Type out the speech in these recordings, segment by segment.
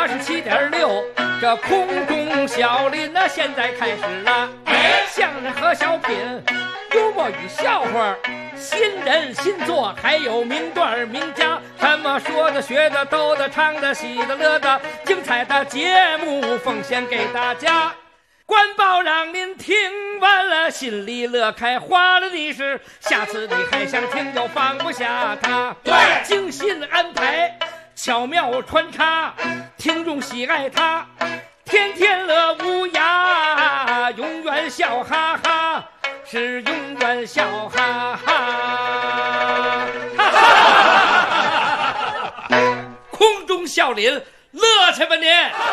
87.6，这空中小林呢，现在开始了。相声和小品，幽默与笑话，新人新作，还有名段名家，什么说的、学的、逗的、唱的、喜的、乐的，精彩的节目奉献给大家。官报让您听完了，心里乐开花了的是，下次你还想听就放不下它。对，精心安排，巧妙穿插，听众喜爱它，天天乐无涯，永远笑哈哈，是永远笑哈哈。空中笑林，乐去吧您！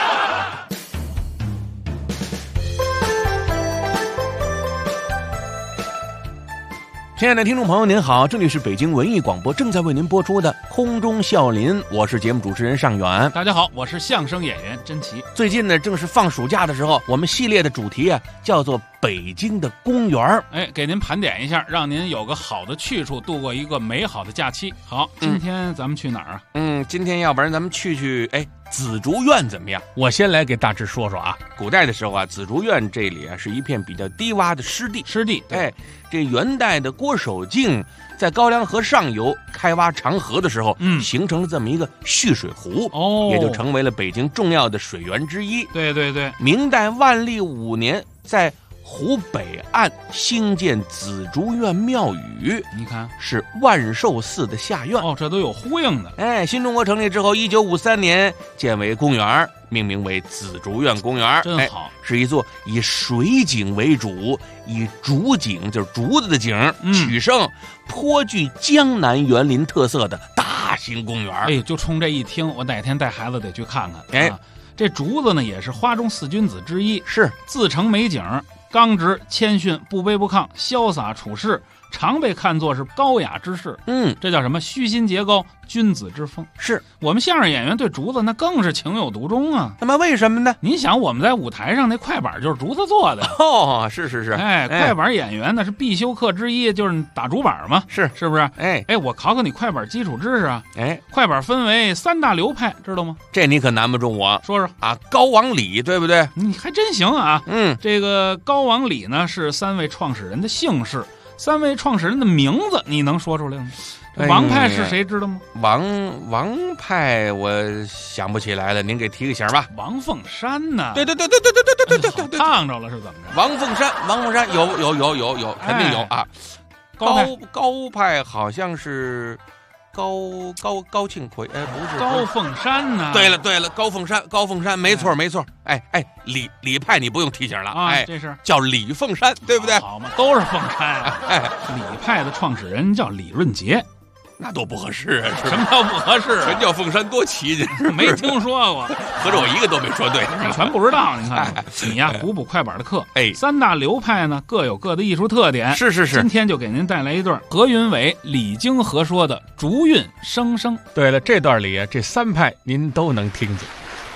亲爱的听众朋友您好，这里是北京文艺广播正在为您播出的空中笑林，我是节目主持人尚远。 大家好，我是相声演员甄奇。 最近呢正是放暑假的时候，我们系列的主题啊叫做北京的公园。 给您盘点一下，让您有个好的去处，度过一个美好的假期。好，今天咱们去哪儿啊？ 今天要不然咱们去紫竹院怎么样？ 我先来给大致说说啊。 古代的时候啊，紫竹院这里啊是一片比较低洼的湿地。这元代的郭守敬在高粱河上游开挖长河的时候，形成了这么一个蓄水湖，也就成为了北京重要的水源之一。 对对对， 明代万历5年在湖北岸兴建紫竹院庙宇， 你看是万寿寺的下院。 这都有呼应的。 新中国成立之后，1953年建为公园，命名为紫竹院公园。 真好， 是一座以水景为主，以竹景就是竹子的景取胜，颇具江南园林特色的大型公园。 就冲这一听，我哪天带孩子得去看看。这竹子呢也是花中4君子之一， 是自成美景，刚直谦逊，不卑不亢，潇洒处世，常被看作是高雅之士。这叫什么？虚心节高，君子之风。 是我们相声演员对竹子那更是情有独钟啊。 那么为什么呢？ 您想，我们在舞台上那快板就是竹子做的。 是。 快板演员呢是必修课之一，就是打竹板嘛。是不是？我考考你快板基础知识啊。快板分为3大流派，知道吗？ 这你可难不住我。 说说啊，高王李，对不对？ 你还真行啊。这个高王李呢是3位创始人的姓氏，3位创始人的名字你能说出来吗？王派是谁知道吗？ 王派我想不起来了，您给提个醒吧。 王凤山呢？ 对， 烫着了是怎么着？ 王凤山有，肯定有啊。高派好像是高庆奎，不是高凤山呢？ 对了，高凤山，没错。李派你不用提醒了这是叫李凤山，对不对？ 好嘛，都是凤山啊。李派的创始人叫李润杰。 那多不合适啊！ 什么叫不合适？ 全叫凤山多奇去， 没听说过。 合着我一个都没说对， 你全不知道。你看，你呀补快板的课。3大流派呢各有各的艺术特点。 是。 今天就给您带来一段何云伟、李菁合说的《竹韵声声》。 对了，这段里啊，这3派您都能听见。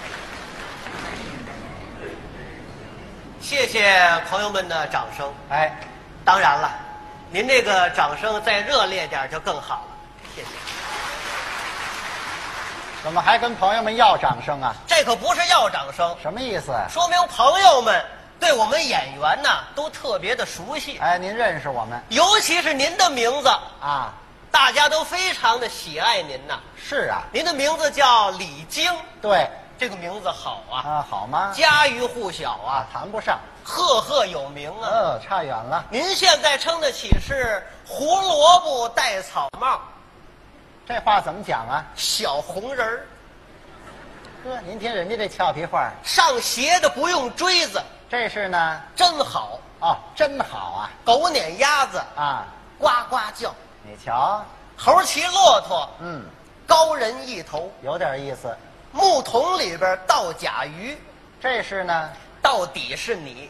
谢谢朋友们的掌声。当然了，您这个掌声再热烈点就更好了。谢谢。 怎么还跟朋友们要掌声啊？ 这可不是要掌声， 什么意思？ 说明朋友们对我们演员呢都特别的熟悉。 您认识我们， 尤其是您的名字啊， 大家都非常的喜爱您呐。 是啊， 您的名字叫李菁。 对， 这个名字好啊。 好吗？ 家喻户晓啊， 谈不上， 赫赫有名啊。 差远了。 您现在称得起是胡萝卜戴草帽。 这话怎么讲啊？ 小红人儿。 您听人家这俏皮话， 上鞋的不用锥子， 这是呢？ 真好真好啊！ 狗撵鸭子啊， 呱呱叫。 你瞧， 猴骑骆驼，高人一头， 有点意思。 木桶里边倒甲鱼， 这是呢？ 到底是你，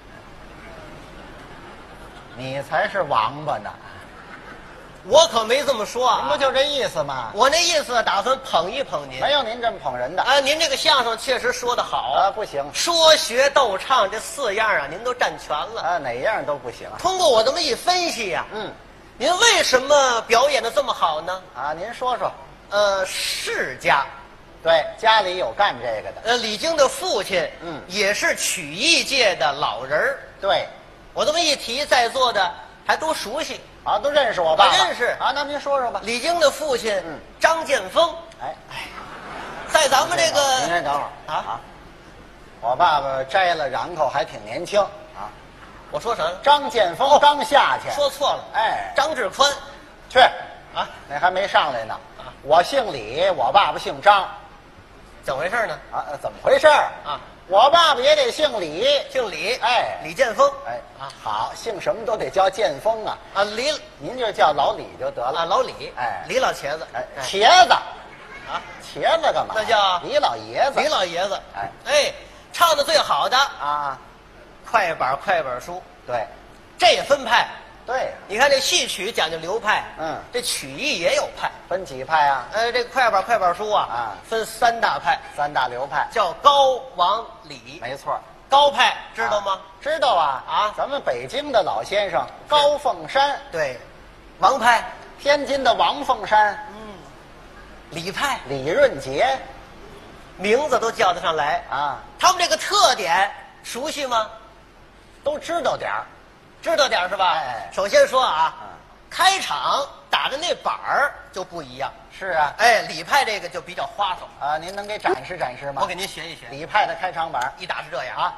你才是王八呢。 我可没这么说啊！ 您不就这意思吗？ 我那意思打算捧一捧您。 没有您这么捧人的您这个相声确实说得好不行， 说学逗唱这4样啊，您都占全了哪样都不行。 通过我这么一分析呀，您为什么表演的这么好呢？ 您说说。 世家对，家里有干这个的。 李菁的父亲，也是曲艺界的老人儿。 对， 我这么一提，在座的还都熟悉啊，都认识我爸爸。 认识啊，那您说说吧。 李菁的父亲，张建峰。 哎， 在咱们这个， 您先等会儿啊。我爸爸摘了瓤口还挺年轻啊。 我说什么？ 张建峰刚下去。 说错了。 哎， 张志宽， 去啊， 那还没上来呢。我姓李，我爸爸姓张。 怎么回事呢？ 啊，怎么回事啊？我爸爸也得姓李， 姓李， 哎， 李建峰， 哎啊，好，姓什么都得叫建峰啊。 啊，李， 您就叫老李就得了。 啊，老李， 哎， 李老茄子， 哎，茄子， 啊， 茄子干嘛？ 那叫李老爷子。 李老爷子， 哎哎，唱的最好的啊， 快板书， 对， 这也分派。 对， 你看这戏曲讲究流派， 这曲艺也有派， 分几派啊？ 这快板书啊，分3大派 ，3大流派， 叫高王李。 没错， 高派知道吗？ 知道啊， 啊， 咱们北京的老先生高凤山， 对，王派， 天津的王凤山， 李派李润杰， 名字都叫得上来啊。 他们这个特点熟悉吗？ 都知道点儿。 知道点是吧？ 哎， 首先说啊，开场打的那板儿就不一样。 是啊， 哎，李派这个就比较花哨啊，您能给展示展示吗？ 我给您学一学。 李派的开场板一打是这样啊。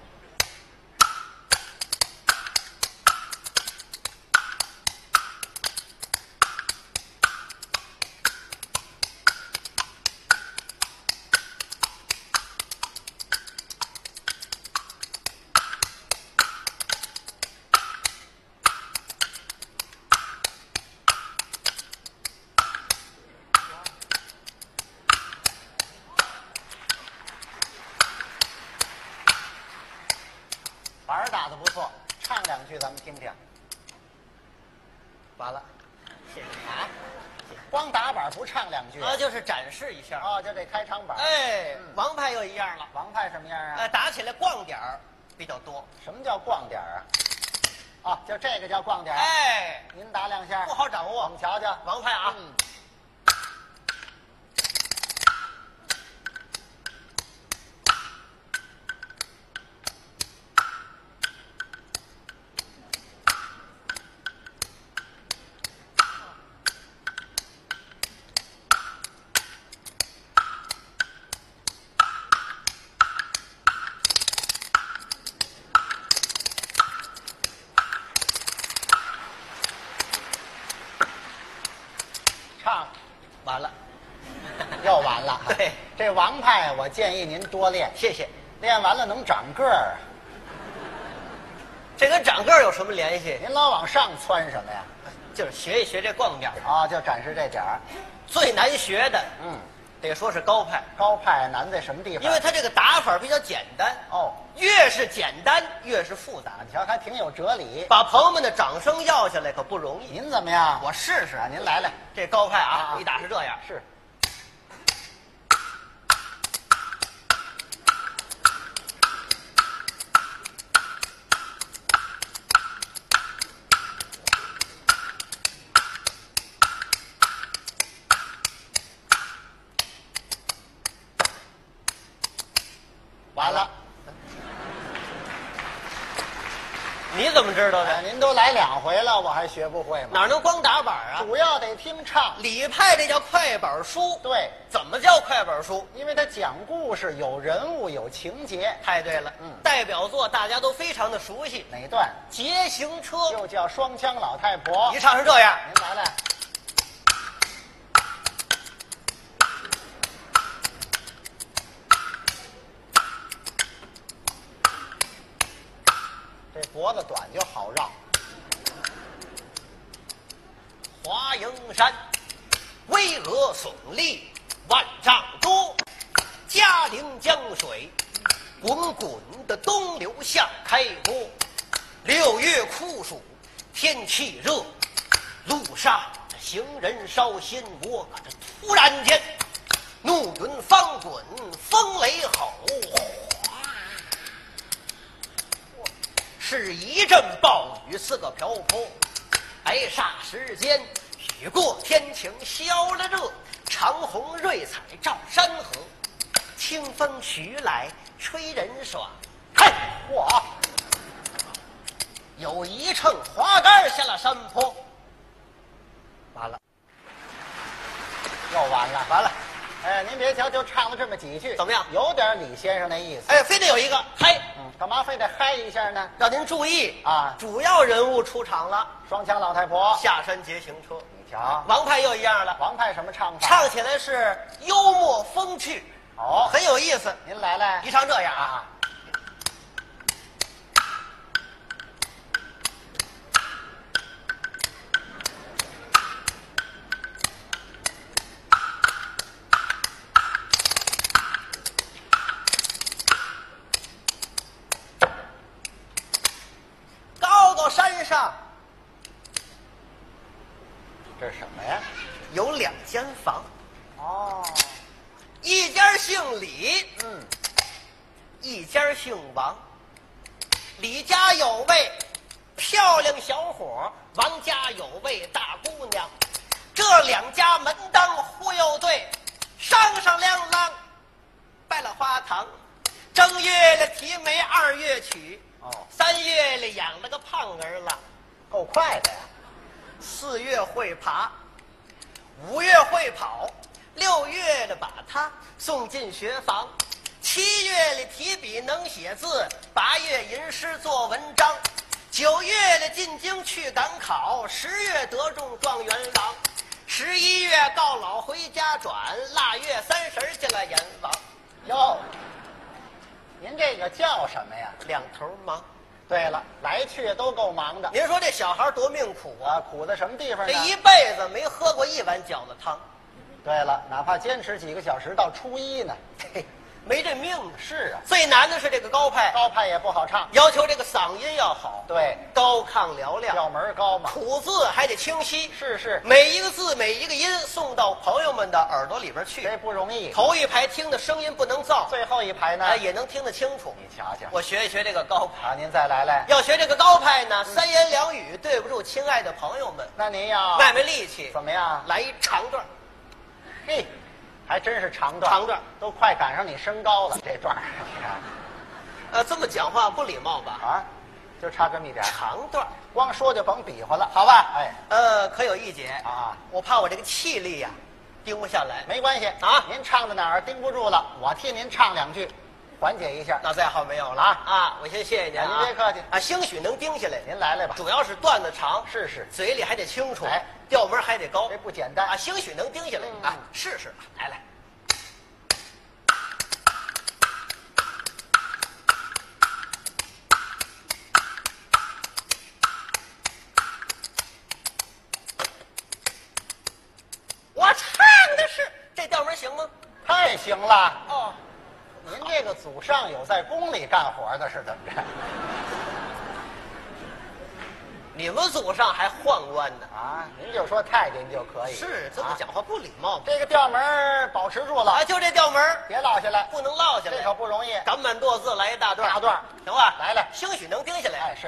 板儿打得不错，唱2句咱们听听。 完了，谢谢啊， 光打板不唱2句啊，就是展示一下哦，就这开场板。 哎，王派又一样了。 王派什么样啊？ 打起来逛点儿比较多。 什么叫逛点儿啊？啊，就这个叫逛点儿。 哎， 您打2下， 不好掌握。 我们瞧瞧王派啊。 唱， 完了， 又完了。 对， 这王派我建议您多练， 谢谢。 练完了能长个儿。 这跟长个儿有什么联系？ 您老往上窜什么呀？ 就是学一学这逛点儿啊，就展示这点儿。 最难学的，得说是高派。 高派难在什么地方？ 因为它这个打法比较简单。 哦， 越是简单越是复杂。 你瞧，还挺有哲理。 把朋友们的掌声要下来可不容易。 您怎么样？ 我试试啊，您来来。 这高派啊，一打是这样。 是。完了， 你怎么知道的？ 您都来2回了，我还学不会吗？ 哪能光打板啊？ 主要得听唱。 李派这叫快板书。 对， 怎么叫快板书？ 因为它讲故事，有人物，有情节。 太对了，代表作大家都非常的熟悉。 哪段？ 捷行车。 又叫双枪老太婆。 一唱是这样。 您来来。这脖子短就好绕。 华蓥山，巍峨耸立，万丈多。嘉陵江水，滚滚的东流向开播。6月酷暑，天气热，路上这行人稍心我可这突然间，怒云翻滚，风雷吼，是一阵暴雨似个瓢泼。哎，霎时间雨过天晴消了热，长长虹瑞彩照山河，清风徐来吹人爽。嘿，我有一乘滑竿下了山坡，完了， 又完了， 完了。 哎，您别瞧，就唱了这么几句， 怎么样？ 有点李先生那意思。 哎，非得有一个嗨， 干嘛非得嗨一下呢？ 让您注意啊， 主要人物出场了， 双枪老太婆下山劫行车。 你瞧， 王派又一样了， 王派什么唱法？ 唱起来是幽默风趣， 哦， 很有意思。 您来来， 一唱这样啊。山上这是什么呀？ 有2间房， 哦， 一家姓李，一家姓王。李家有位漂亮小伙，王家有位大姑娘，这2家门当户又对，商商量量拜了花堂。正月里提媒，2月娶，3月里养了个胖儿了， 够快的呀。 4月会爬，5月会跑，6月里把他送进学房，7月里提笔能写字，8月吟诗做文章，9月里进京去赶考，10月得中状元郎，11月告老回家转，腊月30进了阎王。 哟，您这个叫什么呀 ？2头忙。 对了，来去都够忙的。 您说这小孩多命苦啊！ 苦在什么地方呢？ 这一辈子没喝过1碗饺子汤。 对了，哪怕坚持几个小时到初一呢， 嘿，没这命。 是啊， 最难的是这个高派， 高派也不好唱， 要求这个嗓音要好， 对， 高亢嘹亮， 调门高嘛， 吐字还得清晰， 是， 每一个字每一个音送到朋友们的耳朵里边去， 这不容易。 头一排听的声音不能噪， 最后一排呢， 也能听得清楚。 你瞧瞧， 我学一学这个高派啊，您再来来。 要学这个高派呢，3言2语对不住亲爱的朋友们， 那您要卖卖力气， 怎么样？ 来一长段。 嘿，还真是长段， 长段都快赶上你身高了，这段你看。 这么讲话不礼貌吧？ 啊，就差这么一点。 长段， 光说就甭比划了， 好吧？ 哎， 可有一节啊， 我怕我这个气力呀，盯不下来。 没关系啊， 您唱到哪儿盯不住了，我替您唱2句，缓解一下。 那再好没有了啊！我先谢谢您啊， 您别客气啊，兴许能盯下来。 您来来吧， 主要是段子长， 是， 嘴里还得清楚， 哎， 调门还得高， 这不简单啊！兴许能盯下来啊，试试，来。我唱的是这调门行吗？ 太行了哦， 您这个祖上有在宫里干活的，是怎么着？ 你们祖上还宦官呢啊？您就说太监就可以。 是这么讲话不礼貌。 这个调门保持住了啊，就这调门别落下来， 不能落下来， 这可不容易。 赶满剁字来一大段，行吧？ 来， 兴许能盯下来。 哎，是。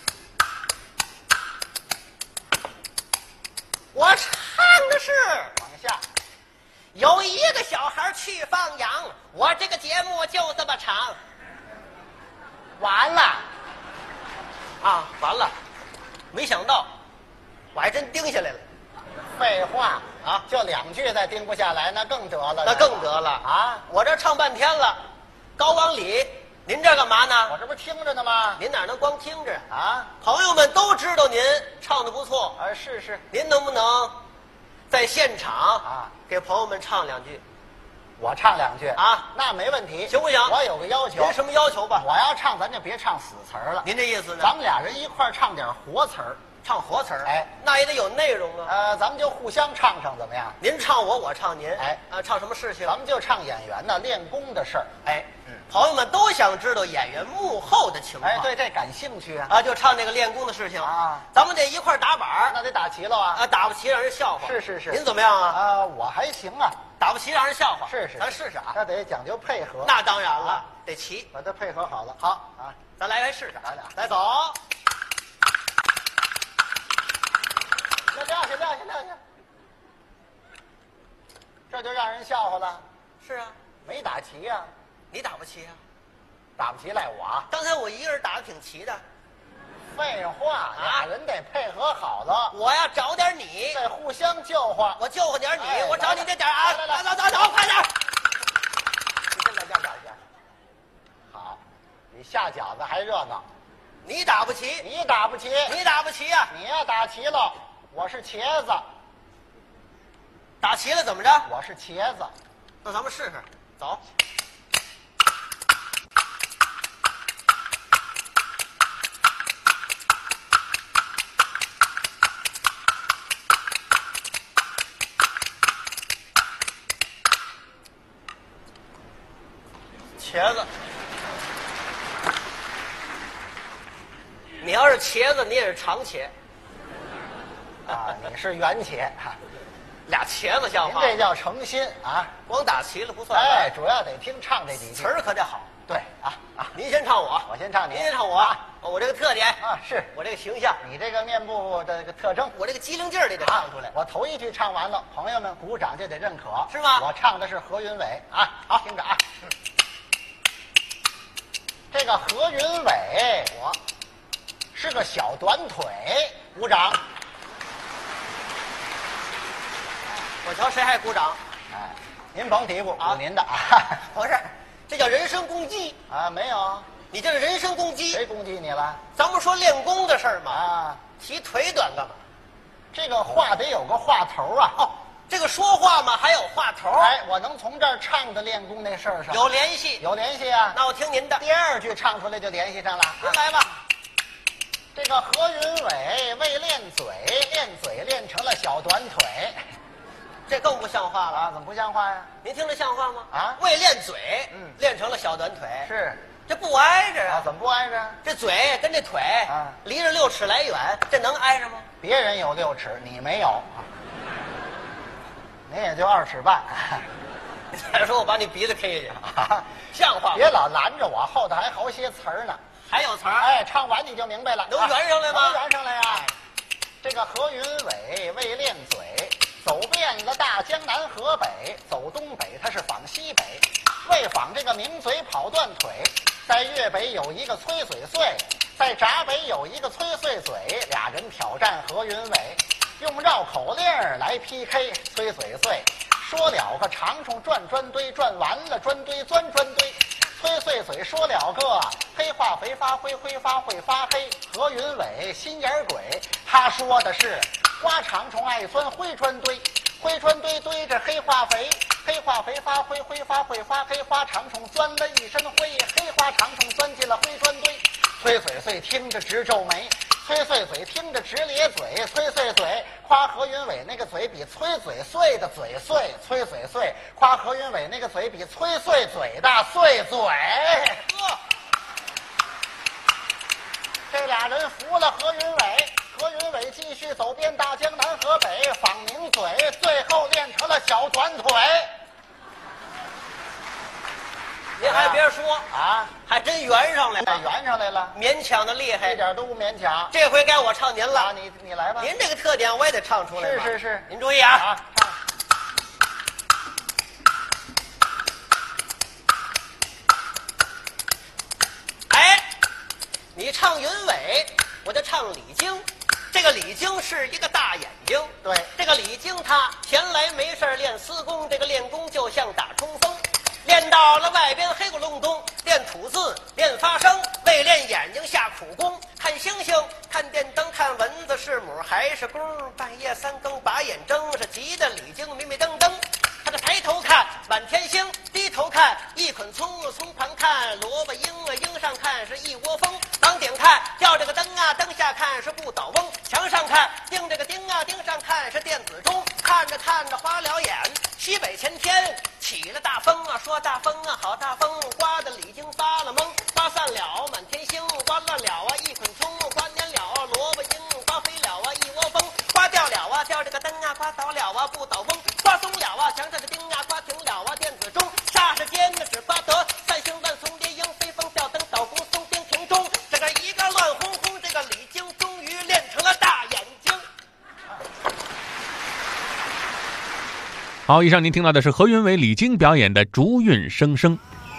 我唱的是往下。 有一个小孩去放羊，我这个节目就这么长。 完了， 啊，完了，没想到，我还真盯下来了。 废话啊， 就2句再盯不下来，那更得了。 那更得了啊！ 我这唱半天了，高往里，您这干嘛呢？ 我这不是听着呢吗？ 您哪能光听着啊？ 朋友们都知道您唱的不错啊，是。 您能不能在现场啊给朋友们唱2句？ 我唱2句啊， 那没问题， 行不行？ 我有个要求。 您什么要求吧？ 我要唱，咱就别唱死词儿了。 您这意思呢？ 咱们俩人一块儿唱点活词儿， 唱活词儿。 哎， 那也得有内容啊。 咱们就互相唱唱，怎么样？ 您唱我，我唱您。 哎， 唱什么事情？ 咱们就唱演员呢练功的事儿。 哎，朋友们都想知道演员幕后的情况。 哎，对，这感兴趣啊。 啊，就唱那个练功的事情啊。 咱们得一块儿打板儿， 那得打齐了啊。 啊，打不齐让人笑话。 是。 您怎么样啊？ 我还行啊。 打不齐让人笑话。 是。 咱试试啊。 那得讲究配合。 那当然了，得齐。 把它配合好了。 好啊， 咱来试试。 咱俩来走。 撂下。 这就让人笑话了。 是啊， 没打齐呀、 你打不齐啊？ 打不齐赖我。 刚才我一个人打得挺齐的。 废话，俩人得配合好了。 我呀找点你， 得互相救活。 我救活点你， 哎我找你这点啊！ 来来来走，快点！ 你跟这样。好，比下饺子还热闹。 你打不齐， 你打不齐， 你打不齐呀！ 你呀打齐了，我是茄子， 打齐了怎么着？ 我是茄子。 那咱们试试，走。茄子，你要是茄子，你也是长茄啊，你是圆茄， 俩茄子像话。 您这叫诚心啊！ 光打齐了不算完。 哎，主要得听唱这几句词儿可得好。 对啊， 您先唱我， 我先唱你， 您先唱我。我这个特点啊，是我这个形象， 你这个面部的这个特征， 我这个机灵劲儿，你得唱出来。 我头一句唱完了，朋友们鼓掌就得认可， 是吗？ 我唱的是何云伟啊，好，听着啊。这个何云伟，我是个小短腿，鼓掌。 我瞧谁还鼓掌？ 哎，您甭嘀咕， 啊鼓您的啊。 不是，这叫人身攻击啊，没有， 你这是人身攻击。 谁攻击你了？ 咱不说练功的事儿吗？ 啊， 提腿短干嘛？ 这个话得有个话头啊。 哦，这个说话嘛还有话头。 哎，我能从这儿唱到练功那事儿上有联系， 有联系啊。 那我听您的， 第二句唱出来就联系上了。 您来吧。 这个何云伟为练嘴，练嘴练成了小短腿， 这更不像话了啊，怎么不像话呀？ 您听着像话吗？ 啊， 为练嘴， 嗯， 练成了小短腿， 是， 这不挨着啊，怎么不挨着？ 这嘴跟这腿啊， 离着6尺来远，这能挨着吗？ 别人有6尺，你没有，你也就2尺半。 再说我把你鼻子 K 下去，像话吗？ 别老拦着我，后头还好些词儿呢。 还有词儿？ 哎，唱完你就明白了。 能圆上来吗？ 能圆上来呀。这个何云伟为练嘴，走遍了大江南河北，走东北他是访西北，为访这个名嘴跑断腿。在粤北有一个崔嘴碎，在闸北有一个崔碎嘴，俩人挑战何云伟，用绕口令来 PK 崔嘴碎。说了个长虫转砖堆，转完了砖堆钻砖堆。崔碎嘴说了个黑化肥发灰，挥发会发黑。何云伟心眼鬼，他说的是花长虫爱钻灰砖堆，灰砖堆堆着黑化肥，黑化肥发灰，挥发会发黑。花长虫钻了一身灰，黑花长虫钻进了灰砖堆。崔嘴碎听着直皱眉，崔碎嘴听着直咧嘴，崔碎嘴夸何云伟那个嘴比崔嘴碎的嘴碎，崔嘴碎夸何云伟那个嘴比崔碎嘴的碎嘴。这俩人服了何云伟，何云伟继续走遍大江南河北，访名嘴，最后练成了小短腿。 您还别说啊， 还真圆上来了， 圆上来了， 勉强的厉害， 一点都不勉强。 这回该我唱您了， 啊，你来吧。 您这个特点我也得唱出来。 是， 您注意啊。 唱。 哎，你唱云伟，我就唱李菁。这个李菁是一个大眼睛， 对， 这个李菁他闲来没事练私功，这个练功就像打冲锋。练到了外边黑咕隆咚，练吐字，练发声，为练眼睛下苦功。看星星，看电灯，看蚊子是母还是公？半夜3更把眼睁，是急得李菁迷迷瞪瞪。他这抬头看满天星，低头看一捆葱，葱旁看萝卜缨啊，缨上看是一窝蜂。当顶看叫这个灯啊，灯下看是不倒翁。墙上看钉这个钉啊，钉上看是电子钟。看着看着花了眼，西北前天起了大风啊，说大风啊好大风，刮得李菁发了懵。刮散了满天星，刮乱了啊一捆葱，刮蔫了啊萝卜缨，刮飞了啊一窝蜂。刮掉了啊掉这个灯啊，刮倒了啊不倒翁。刮松了啊墙上的钉啊，刮停了啊电子钟。霎时间呢只刮得三星万松叠鹰，飞风吊灯倒弓松兵停钟。这个一个乱哄哄，这个李菁终于练成了大眼睛。 好，以上您听到的是何云伟、李菁表演的《竹韵声声》。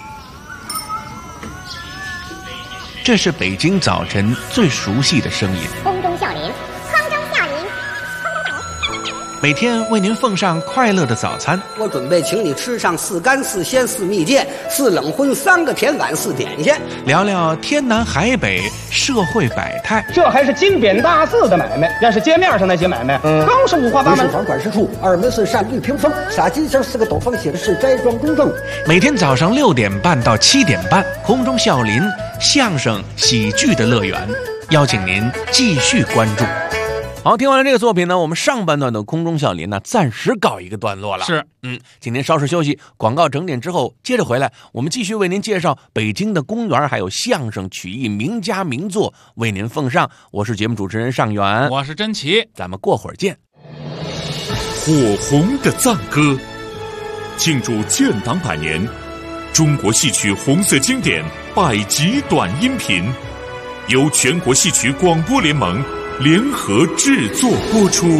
这是北京早晨最熟悉的声音， 空中笑林，空中笑林， 每天为您奉上快乐的早餐。 我准备请你吃上4干4鲜4蜜饯4冷荤3个甜碗4点心， 聊聊天南海北社会百态。 这还是金匾大字的买卖，要是街面上那些买卖，更是五花八门。 是房管事处2门是善绿屏风，洒金上4个斗方写的是斋庄公正。 每天早上6点半到7点半，空中笑林相声喜剧的乐园，邀请您继续关注。好，听完了这个作品呢，我们上半段的空中笑林呢，暂时告一个段落了。 是， 请您稍事休息，广告整点之后接着回来，我们继续为您介绍北京的公园，还有相声曲艺名家名作为您奉上。我是节目主持人尚远， 我是甄奇， 咱们过会儿见。 火红的赞歌，庆祝建党100年，中国戏曲红色经典100集短音频，由全国戏曲广播联盟联合制作播出。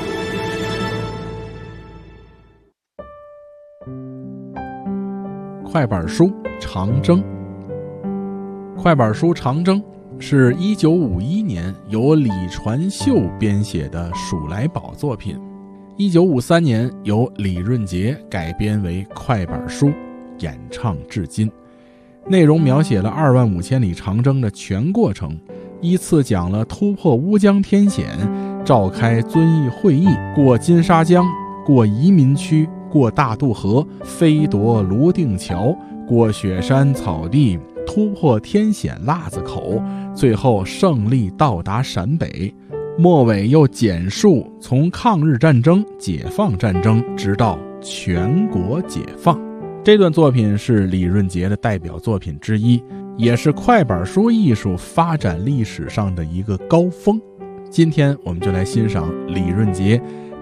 快板书《长征》。快板书《长征》是1951年由李传秀编写的数来宝作品，1953年由李润杰改编为快板书，演唱至今。内容描写了25000里长征的全过程，依次讲了突破乌江天险，召开遵义会议，过金沙江，过移民区，过大渡河，飞夺泸定桥，过雪山草地，突破天险腊子口，最后胜利到达陕北。末尾又简述从抗日战争、解放战争直到全国解放。这段作品是李润杰的代表作品之一，也是快板书艺术发展历史上的一个高峰。今天我们就来欣赏李润杰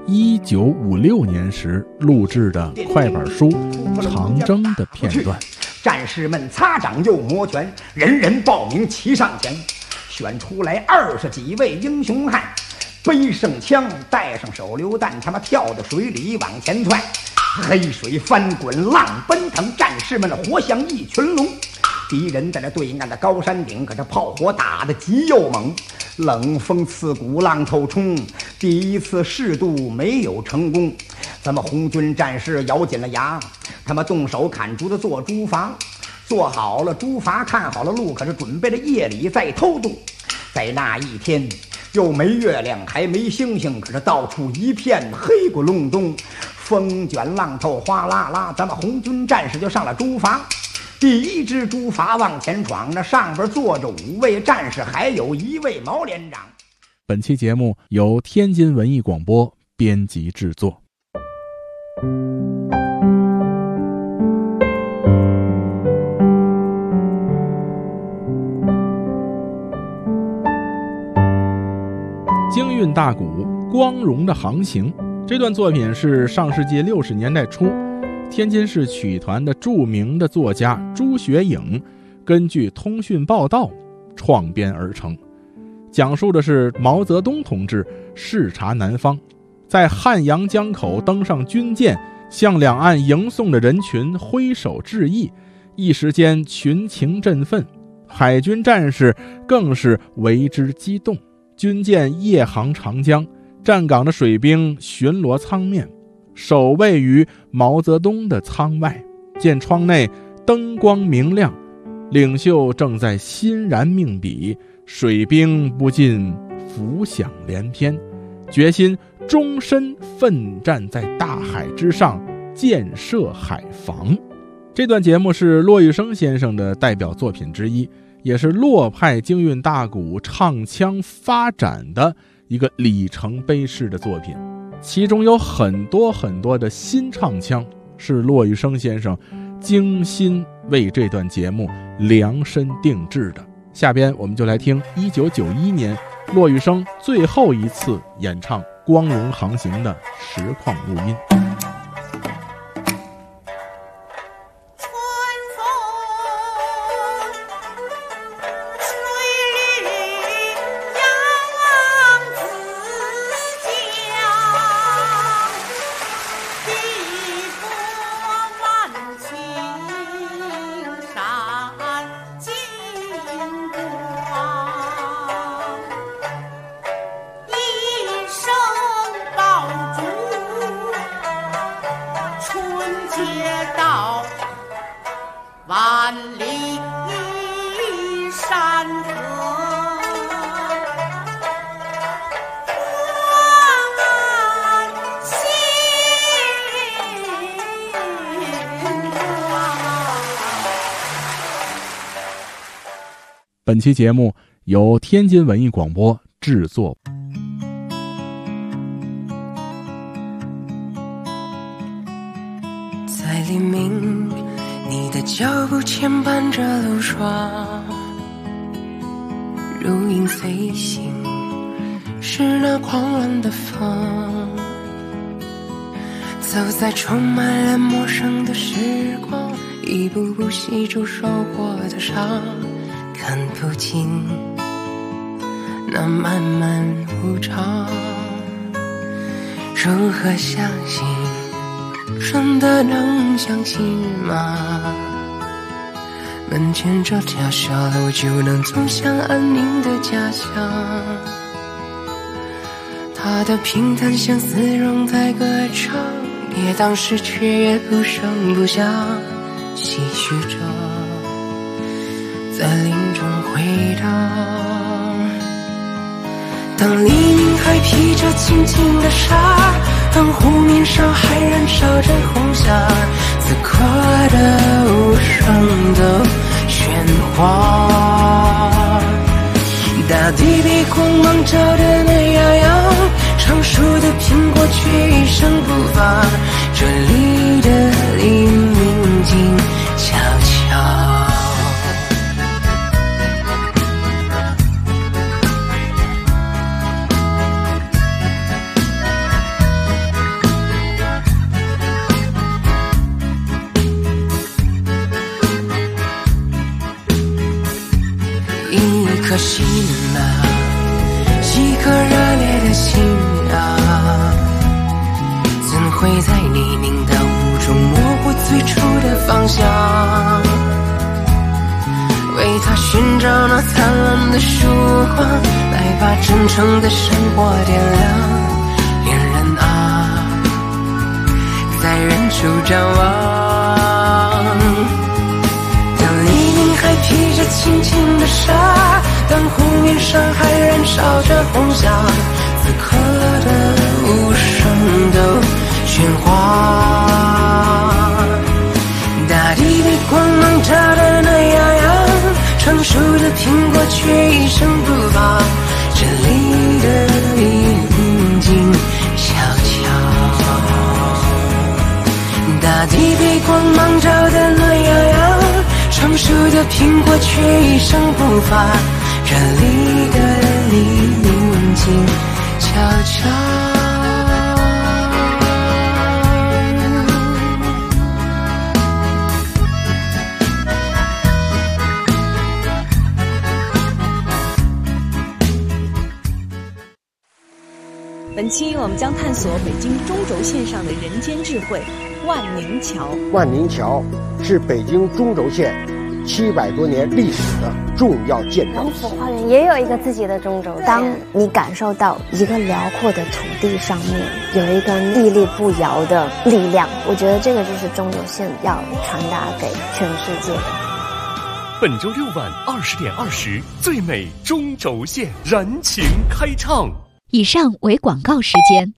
1956年时录制的快板书《长征》的片段。 战士们擦掌又摩拳，人人报名齐上前，选出来20几位英雄汉，背上枪，带上手榴弹，他们跳到水里往前窜，黑水翻滚，浪奔腾，战士们活像一群龙。敌人在那对岸的高山顶，可这炮火打得极又猛，冷风刺骨，浪头冲，第一次试渡没有成功。咱们红军战士咬紧了牙，他们动手砍竹子做竹筏，做好了竹筏，看好了路，可是准备着夜里再偷渡。在那一天，又没月亮，还没星星，可是到处一片黑咕隆咚，风卷浪透，哗啦啦，咱们红军战士就上了竹筏。第一支竹筏往前闯，那上边坐着5位战士，还有1位毛连长。 本期节目由天津文艺广播编辑制作。京韵大鼓，光荣的航行。这段作品是上世纪60年代初天津市曲团的著名的作家朱学颖根据通讯报道创编而成，讲述的是毛泽东同志视察南方，在汉阳江口登上军舰，向两岸迎送的人群挥手致意，一时间群情振奋，海军战士更是为之激动。军舰夜航长江，站岗的水兵巡逻舱面，守卫于毛泽东的舱外，见窗内灯光明亮，领袖正在欣然命笔，水兵不禁浮想联翩，决心终身奋战在大海之上，建设海防。这段节目是骆玉笙先生的代表作品之一，也是骆派京韵大鼓唱腔发展的一个里程碑式的作品，其中有很多的新唱腔是骆玉笙先生精心为这段节目量身定制的。下边我们就来听1991年骆玉笙最后一次演唱《光荣航行》的实况录音。 地万里山河本期节目由天津文艺广播制作。 在黎明，你的脚步牵绊着路霜，如影随形，是那狂乱的风，走在充满了陌生的时光，一步步细数受过的伤，看不尽那漫漫无常，如何相信？真的能相信吗？门前这条小路就能走向安宁的家乡，它的平淡像丝绒在歌唱，也当时却也不声不响，唏嘘着在林中回荡。当黎明还披着轻轻的纱，当湖面上还燃烧着红霞，此刻的无声的喧哗，大地被光芒照得暖洋洋，成熟的苹果却一声不发，这里的黎明静悄悄。一颗心啊，一颗热烈的心啊，怎会在泥泞的雾中模糊最初的方向？为他寻找那灿烂的曙光，来把真诚的生活点亮。恋人啊，在远处张望，当黎明还披着轻轻的纱，当湖面上还燃烧着红霞，此刻的无声的喧哗，大地被光芒照得暖洋洋，成熟的苹果却一声不发，这里的黎明静悄悄，大地被光芒照得暖洋洋，成熟的苹果却一声不发，这里的黎明静悄悄。 本期我们将探索北京中轴线上的人间智慧——万宁桥。 万宁桥是北京中轴线700多年历史的重要建筑。 王府花园也有一个自己的中轴线。当你感受到一个辽阔的土地上面有一个屹立不摇的力量，我觉得这个就是中轴线要传达给全世界的。 本周6晚20点20，最美中轴线燃情开唱。 以上为广告时间。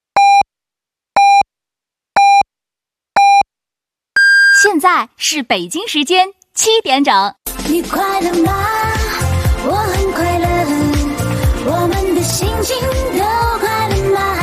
现在是北京时间7点整。 你快乐吗？我很快乐，我们的心情都快乐吗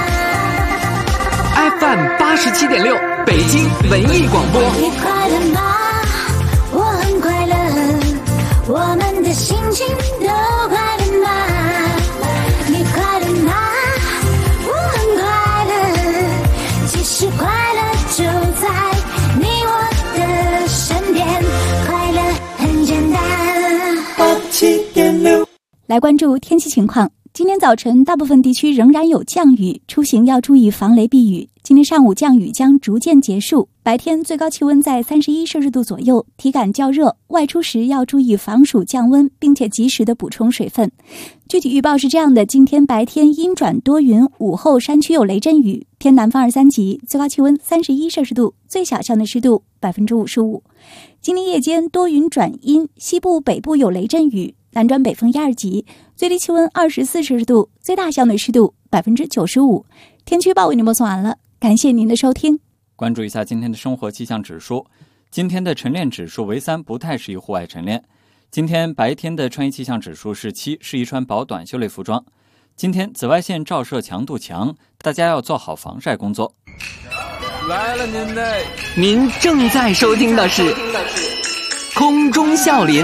？FM 87.6，北京文艺广播。 你快乐吗？我很快乐，我们的心情都快乐吗？你快乐吗？我很快乐，其实快乐就在你我的身边，快乐很简单。 来关注天气情况。 今天早晨大部分地区仍然有降雨，出行要注意防雷避雨。今天上午降雨将逐渐结束，白天最高气温在31摄氏度左右，体感较热，外出时要注意防暑降温，并且及时的补充水分。具体预报是这样的：今天白天阴转多云，午后山区有雷阵雨，偏南风2、3级，最高气温31摄氏度，最小相对湿度55%。今天夜间多云转阴，西部北部有雷阵雨，南转北风1、2级，最低气温24摄氏度，最大相对湿度95%。天气预报为您播送完了，感谢您的收听。 关注一下今天的生活气象指数，今天的晨练指数为3，不太适宜户外晨练。今天白天的穿衣气象指数是7，适宜穿薄短袖类服装。今天紫外线照射强度强，大家要做好防晒工作。 来了您正在收听的是空中笑林。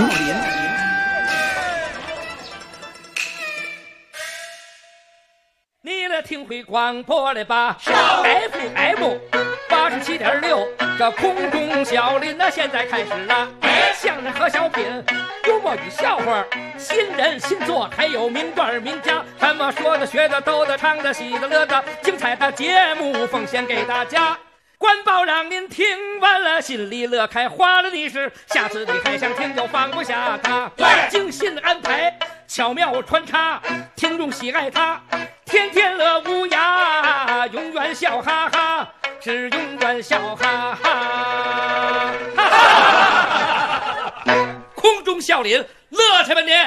你来听会广播的吧，FM 87.6，这空中笑林现在开始了。相声和小品，幽默与笑话，新人新作，还有名段名家，什么说的学的逗的唱的喜的乐的，精彩的节目奉献给大家。官报让您听完了心里乐开花了的是，下次你还想听就放不下它。精心安排，巧妙穿插，听众喜爱它，天天乐无涯，永远笑哈哈，是永远笑哈哈。空中笑林，乐去吧您！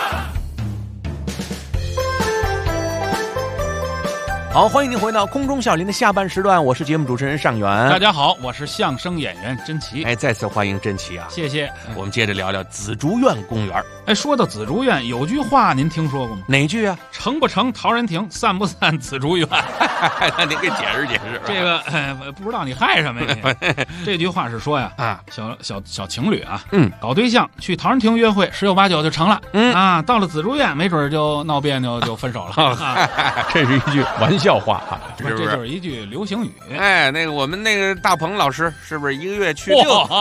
好，欢迎您回到空中笑林的下半时段，我是节目主持人尚元。 大家好，我是相声演员甄奇。 再次欢迎甄奇啊！ 谢谢。 我们接着聊聊紫竹院公园。 说到紫竹院，有句话您听说过吗？ 哪句啊？ 成不成陶然亭，散不散紫竹院。 那您给解释解释。 这个不知道你害什么呀？这句话是说呀，小情侣啊，搞对象去陶然亭约会，10有8九就成了。到了紫竹院，没准就闹别扭就分手了。 这是一句玩笑话啊， 这就是一句流行语。 那个我们那个大鹏老师是不是一个月去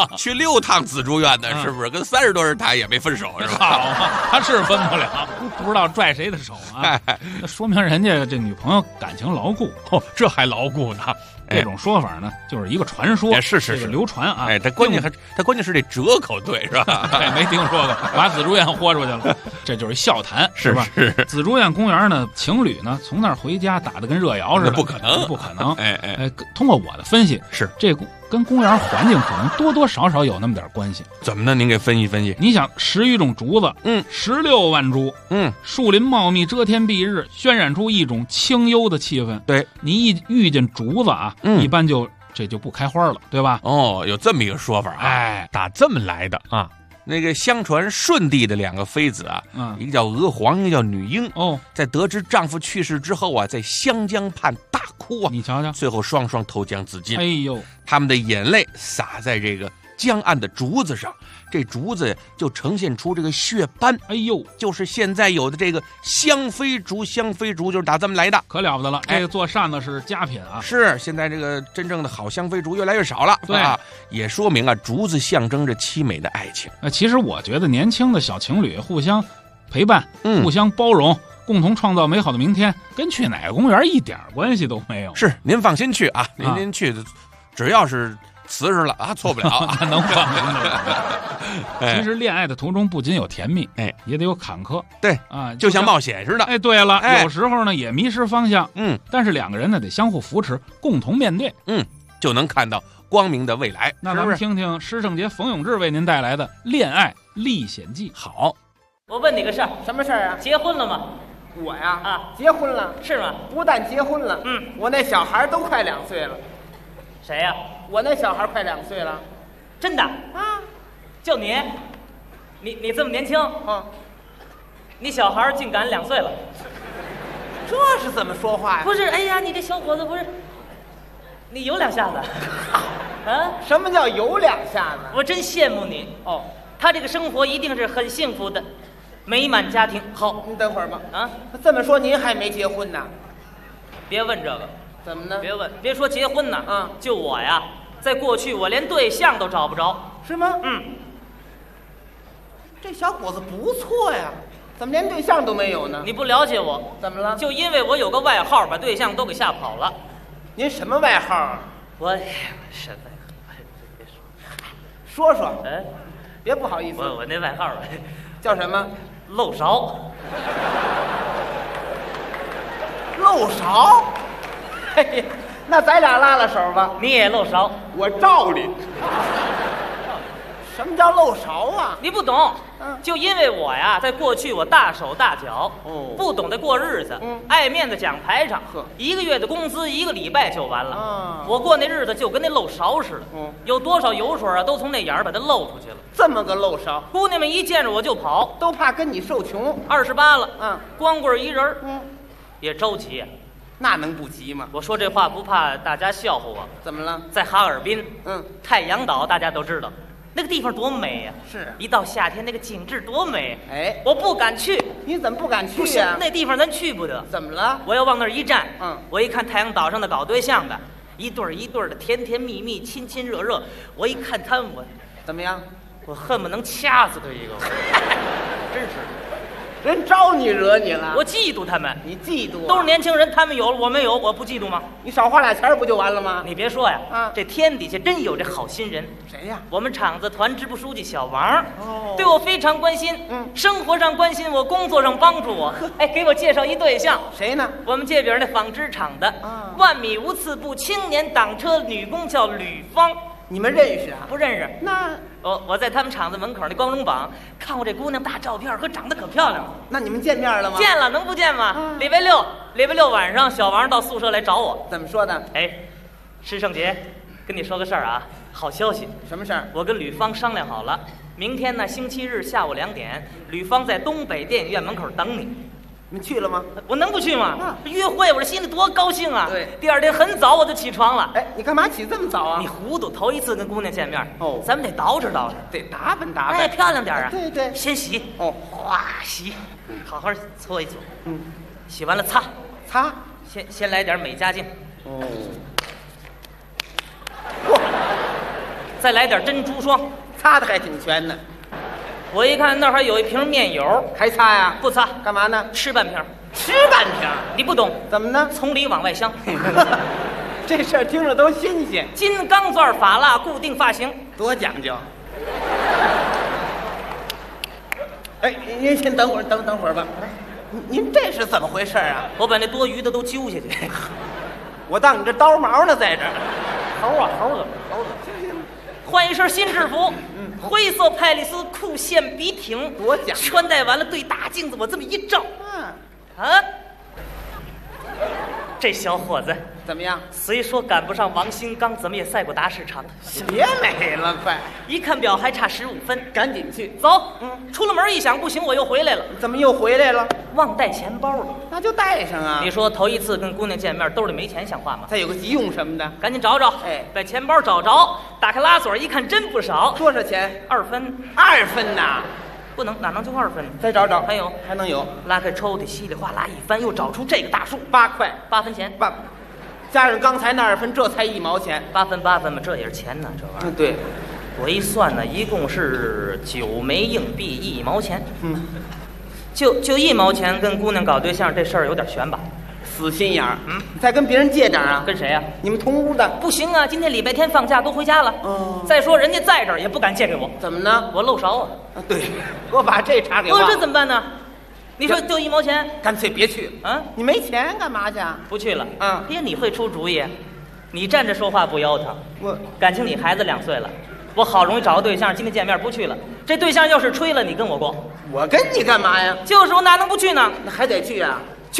6趟紫竹院的？是不是跟30多人谈也没分手是吧？ 他是分不了，不知道拽谁的手啊。那说明人家这女朋友感情牢固。 这还牢固呢？ 这种说法呢，就是一个传说， 是流传啊。 他关键是这折口对是吧？ 没听说过，把紫竹院豁出去了，这就是笑谈，是吧？ 是。 紫竹院公园呢，情侣呢从那儿回家打得跟热窑似的， 不可能。 通过我的分析， 是这跟公园环境可能多多少少有那么点关系。 怎么呢？您给分析分析。 你想，10余种竹子，16万株，树林茂密，遮天蔽日，渲染出一种清幽的气氛。 对， 你一遇见竹子啊，一般这就不开花了，对吧？ 有这么一个说法啊，打这么来的啊。那个相传舜帝的2个妃子啊，一个叫娥皇，一个叫女英。在得知丈夫去世之后啊，在湘江畔大哭啊。 你瞧瞧， 最后双投江自尽。 哎呦， 他们的眼泪洒在这个江岸的竹子上，这竹子就呈现出这个血斑。 哎呦， 就是现在有的这个香妃竹，香妃竹就是打这么来的， 可了不得了。这个做扇子是佳品啊。 是，现在这个真正的好香妃竹越来越少了。 对啊，也说明啊，竹子象征着凄美的爱情。 其实我觉得年轻的小情侣互相陪伴，互相包容，共同创造美好的明天，跟去哪个公园一点关系都没有。 是，您放心去啊，您去，只要是瓷实了啊，错不了， 能放心的。其实恋爱的途中不仅有甜蜜，也得有坎坷。 对啊， 就像冒险似的。 对了，有时候呢也迷失方向。但是2个人呢得相互扶持，共同面对。 就能看到光明的未来。 那咱们听听施圣杰、冯永志为您带来的《恋爱历险记》。 好， 我问你个事儿， 什么事儿啊？ 结婚了吗？ 我呀，结婚了。 是吗？ 不但结婚了，我那小孩都快2岁了。 谁呀？ 我那小孩快2岁了。 真的啊？就你这么年轻啊？你小孩竟敢2岁了？ 这是怎么说话呀？ 不是，哎呀，你这小伙子不是，你有2下子啊？ 什么叫有2下子？ 我真羡慕你哦。他这个生活一定是很幸福的，美满家庭。好， 你等会儿吧。 啊， 这么说您还没结婚呢？ 别问这个。 怎么呢？ 别问，别说结婚呢。就我呀，在过去我连对象都找不着。 是吗？这小伙子不错呀。 怎么连对象都没有呢？ 你不了解我， 怎么了？ 就因为我有个外号，把对象都给吓跑了。 您什么外号啊？ 我什么？别说说。 哎， 别不好意思。 我那外号叫什么？ 漏勺。 漏勺？嘿呀，那咱俩拉拉手吧。 你也漏勺， 我照理。什么叫漏勺啊？ 你不懂。就因为我呀，在过去我大手大脚，不懂得过日子，爱面子讲排场，一个月的工资1个礼拜就完了。我过那日子就跟那漏勺似的，有多少油水啊，都从那眼儿把它漏出去了。 这么个漏勺， 姑娘们一见着我就跑， 都怕跟你受穷。 28了，光棍一人，也着急呀。 那能不急吗？ 我说这话不怕大家笑话我。 怎么了？ 在哈尔滨，太阳岛大家都知道。那个地方多美呀！ 是， 一到夏天那个景致多美。 哎， 我不敢去。 你怎么不敢去呀？ 不是，那地方咱去不得。 怎么了？ 我要往那儿一站，我一看太阳岛上的搞对象的，一对儿一对儿的，甜甜蜜蜜，亲亲热热。我一看他们，我怎么样？ 我恨不能掐死他一个。真是。 人招你惹你了？ 我嫉妒他们。 你嫉妒？ 都是年轻人，他们有了，我没有，我不嫉妒吗？ 你少花俩钱不就完了吗？ 你别说呀，这天底下真有这好心人。 谁呀？ 我们厂子团支部书记小王，对我非常关心，生活上关心我，工作上帮助我。哎，给我介绍一对象。 谁呢？ 我们界边那纺织厂的，万米无刺布青年挡车女工叫吕芳。 你们认识啊？ 不认识。 那我在他们厂子门口那光荣榜看过这姑娘大照片，和长得可漂亮了。 那你们见面了吗？ 见了，能不见吗？礼拜六晚上，小王到宿舍来找我。 怎么说的？ 哎，施圣杰，跟你说个事儿啊，好消息。 什么事儿？ 我跟吕芳商量好了，明天呢，星期日下午2点，吕芳在东北电影院门口等你。 你去了吗？ 我能不去吗？约会，我这心里多高兴啊！ 对， 第二天很早我就起床了。 哎，你干嘛起这么早啊？ 你糊涂，头一次跟姑娘见面，咱们得捯饬捯饬， 得打扮打扮， 哎，漂亮点啊！ 对， 先洗，哗洗，好好搓一搓，洗完了擦，先来点美加净，再来点珍珠霜， 擦的还挺全呢。 我一看那儿还有一瓶面油， 还擦呀？ 不擦， 干嘛呢？ 吃半瓶。 吃半瓶？ 你不懂， 怎么呢？ 从里往外香。 这事儿听着都新鲜。 金刚钻发蜡固定发型， 多讲究。哎，您先等会儿，等会儿吧。您这是怎么回事啊？ 我把那多余的都揪下去。 我当你这刀毛呢，在这儿。 猴子。换一身新制服，灰色派丽丝裤线笔挺， 多讲究。 穿戴完了，对大镜子我这么一照，这小伙子怎么样？ 虽说赶不上王新刚，怎么也赛过达市场。 别美了，快！ 一看表还差15分， 赶紧去走。出了门一想，不行，我又回来了。 怎么又回来了？ 忘带钱包了。 那就带上啊！ 你说头一次跟姑娘见面，兜里没钱像话吗？ 再有个急用什么的， 赶紧找找。 哎， 把钱包找着，打开拉锁一看，真不少。 多少钱 ？2分。 2分呐？ 不能，哪能就2分？ 再找找， 还能有。拉开抽屉，稀里哗啦一翻，又找出这个大数 ，8块 ，8分钱。 加上刚才那2分，这才1毛钱。 8分嘛，这也是钱呢，这玩意儿。 对， 我一算呢，一共是9枚硬币，1毛钱。就1毛钱跟姑娘搞对象，这事儿有点悬吧？ 死心眼儿。你再跟别人借账啊？ 跟谁呀？ 你们同屋的。 不行啊，今天礼拜天放假都回家了。再说人家在这儿也不敢借给我。 怎么呢？ 我漏勺啊。 对，我把这茬给忘了。 这怎么办呢？你说就1毛钱， 干脆别去啊！ 你没钱干嘛去？ 不去了。爹，你会出主意，你站着说话不腰疼。感情你孩子2岁了，我好容易找个对象，今天见面不去了，这对象要是吹了，你跟我过。 我跟你干嘛呀？ 就是我哪能不去呢？ 那还得去啊！ 去。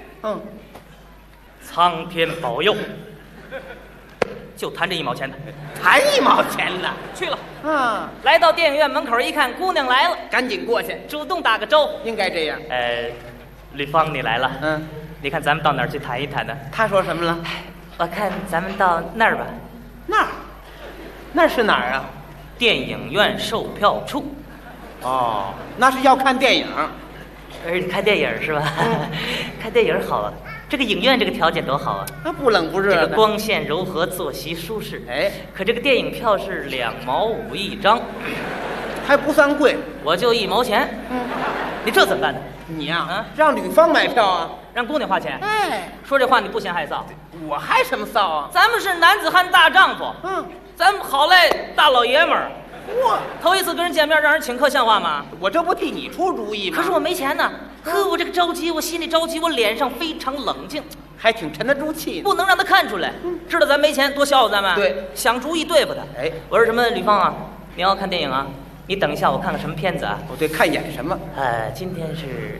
苍天保佑，就谈这1毛钱的， 谈1毛钱的， 去了。来到电影院门口一看，姑娘来了， 赶紧过去， 主动打个招呼。 应该这样。 吕芳，你来了。你看咱们到哪儿去谈一谈呢？ 他说什么了？ 我看咱们到那儿吧。 那是哪儿啊？ 电影院售票处。 那是要看电影。 看电影是吧？看电影好啊。这个影院这个条件多好啊！ 那不冷不热的， 这个光线柔和，坐席舒适。可这个电影票是2毛5一张， 还不算贵。 我就1毛钱。 你这怎么办呢？ 你呀，让吕方买票啊， 让姑娘花钱。 哎， 说这话你不嫌害臊？ 我还什么臊啊？ 咱们是男子汉大丈夫，咱们好赖大老爷们儿。 哇， 头一次跟人见面，让人请客像话吗？ 我这不替你出主意吗？ 可是我没钱呢。呵，我这个着急，我心里着急，我脸上非常冷静， 还挺沉得住气， 不能让他看出来。知道咱没钱，多笑话咱们。 对， 想主意对付他。 哎， 我说什么，吕方啊，你要看电影啊？你等一下，我看看什么片子啊？ 我对，看演什么？ 今天是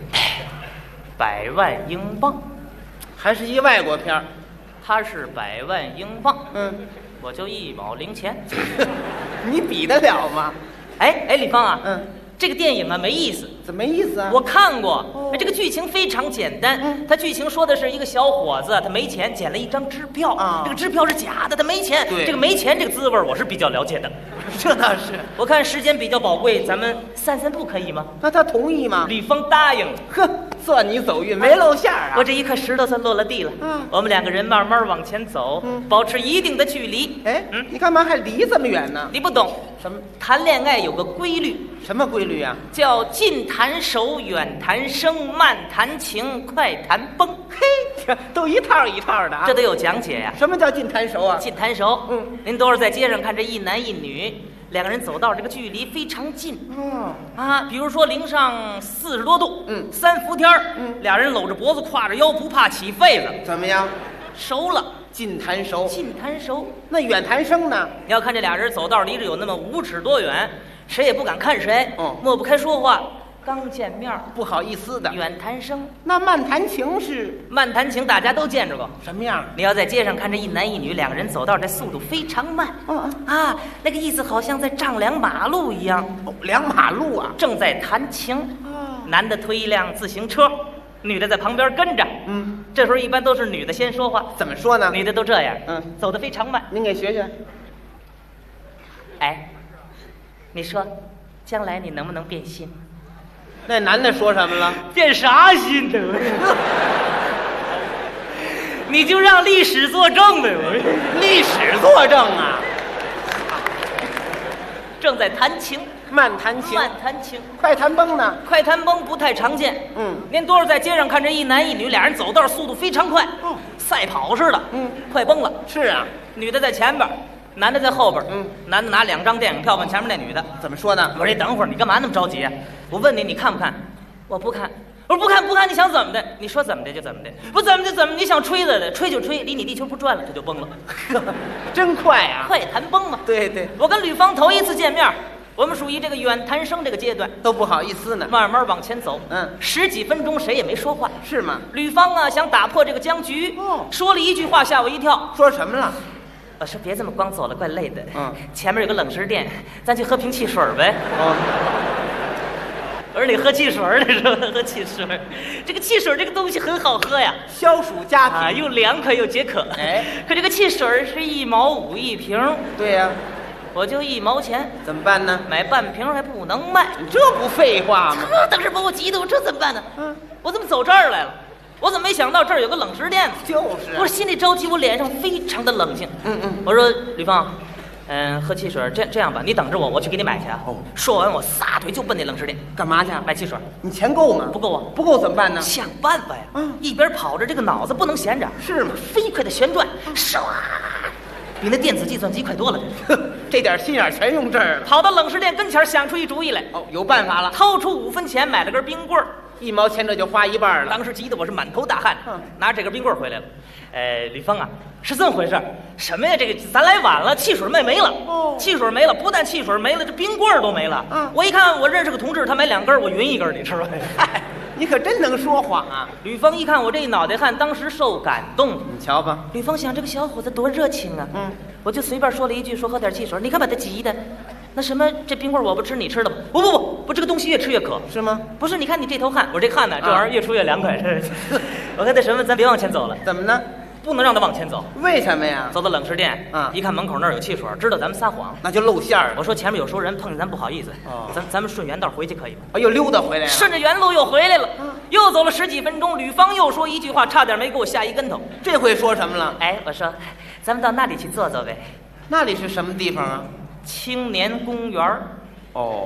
100万英镑， 还是一外国片儿？ 他是100万英镑，我就1毛0钱。 你比得了吗？ 哎，李芳啊，这个电影啊没意思。 怎么没意思啊？ 我看过，这个剧情非常简单。它剧情说的是一个小伙子，他没钱，捡了一张支票，这个支票是假的，他没钱。 对， 这个没钱这个滋味我是比较了解的。 这倒是。 我看时间比较宝贵，咱们散步可以吗？ 那他同意吗？ 吕方答应了。 呵，算你走运，没露馅啊！ 我这一颗石头算落了地了。我们2个人慢慢往前走，保持一定的距离。 哎，你干嘛还离这么远呢？ 你不懂什么？ 谈恋爱有个规律。 什么规律啊？ 叫近谈熟，远谈生，慢谈情，快谈崩。 嘿，都一套一套的啊！ 这都有讲解呀。 什么叫近谈熟啊？ 近谈熟，您多少在街上看这一男一女2个人走道，这个距离非常近。比如说零上40多度，3伏天，2人搂着脖子，挎着腰，不怕起痱子。 怎么样？ 熟了。 近谈熟， 近谈熟。 那远谈生呢？ 你要看这2人走道离着有那么5尺多远，谁也不敢看谁，抹不开说话。刚见面不好意思的， 远谈生。 那慢谈情是？ 慢谈情大家都见着过， 什么样？ 你要在街上看这一男一女2个人走道，这速度非常慢。那个意思好像在丈量马路一样。 量马路啊？ 正在谈情。男的推一辆自行车，女的在旁边跟着。这时候一般都是女的先说话。 怎么说呢？ 女的都这样。走得非常慢。 您给学学。 哎，你说，将来你能不能变心？ 那男的说什么了？ 变啥心呢？你就让历史作证呗！ 历史作证啊！ 正在谈情， 慢谈情， 慢谈情， 快谈崩呢？ 快谈崩不太常见。您多少在街上看这一男一女2人走道速度非常快，赛跑似的。快崩了。 是啊， 女的在前边，男的在后边。男的拿2张电影票问前面那女的， 怎么说呢？ 我说你等会儿，你干嘛那么着急？我问你，你看不看？我不看。我说不看，你想怎么的？你说怎么的就怎么的，不怎么的怎么？你想吹的，吹就吹，离你地球不转了，这就崩了。 真快啊！ 快谈崩嘛。 对， 我跟吕方头一次见面，我们属于这个远谈生这个阶段， 都不好意思呢。 慢慢往前走，10几分钟谁也没说话。 是吗？ 吕方啊想打破这个僵局，说了一句话吓我一跳。 说什么了？ 我说别这么光走了，怪累的。前面有个冷食店，咱去喝瓶汽水呗。我说你喝汽水的时候喝汽水，这个汽水这个东西很好喝呀， 消暑佳品， 又凉快又解渴。可这个汽水是1毛5一瓶。 对呀， 我就1毛钱， 怎么办呢？ 买半瓶还不能卖， 这不废话吗？ 当时把我急的，我这怎么办呢？我怎么走这儿来了？我怎么没想到这儿有个冷食店呢？ 就是， 我心里着急，我脸上非常的冷静。我说吕方，喝汽水，这样吧，你等着我，我去给你买去啊。说完我撒腿就奔那冷食店。 干嘛去？ 买汽水。 你钱够吗？ 不够啊。 不够怎么办呢？ 想办法呀。一边跑着，这个脑子不能闲着。 是吗？ 飞快的旋转，唰，比那电子计算机快多了。 这点心眼全用这儿了。 跑到冷食店跟前，想出一主意来。 有办法了。 掏出5分钱买了根冰棍儿。 1毛钱这就花一半了。 当时急得我是满头大汗，拿这根冰棍回来了。吕方啊，是这么回事？什么呀？这个咱来晚了，汽水卖没了。汽水没了，不但汽水没了，这冰棍儿都没了。我一看，我认识个同志，他买2根，我匀1根，你知道吗？ 你可真能说谎啊！ 吕方一看我这一脑袋汗，当时受感动。 你瞧吧， 吕方想这个小伙子多热情啊。我就随便说了一句，说喝点汽水。你看把他急的。那什么，这冰棍我不吃，你吃的吧？不，这个东西越吃越渴， 是吗？ 不是，你看你这头汗，我这汗呢，这玩意儿越出越凉快。我看那什么，咱别往前走了。 怎么呢？ 不能让他往前走。 为什么呀？ 走到冷食店，一看门口那儿有汽水，知道咱们撒谎， 那就露馅了。 我说前面有熟人，碰见咱不好意思，咱们顺原道回去可以吗？ 又溜达回来了。 顺着原路又回来了，又走了10几分钟，吕方又说一句话，差点没给我吓一跟头。 这回说什么了？ 我说，咱们到那里去坐坐呗。 那里是什么地方啊？ 青年公园。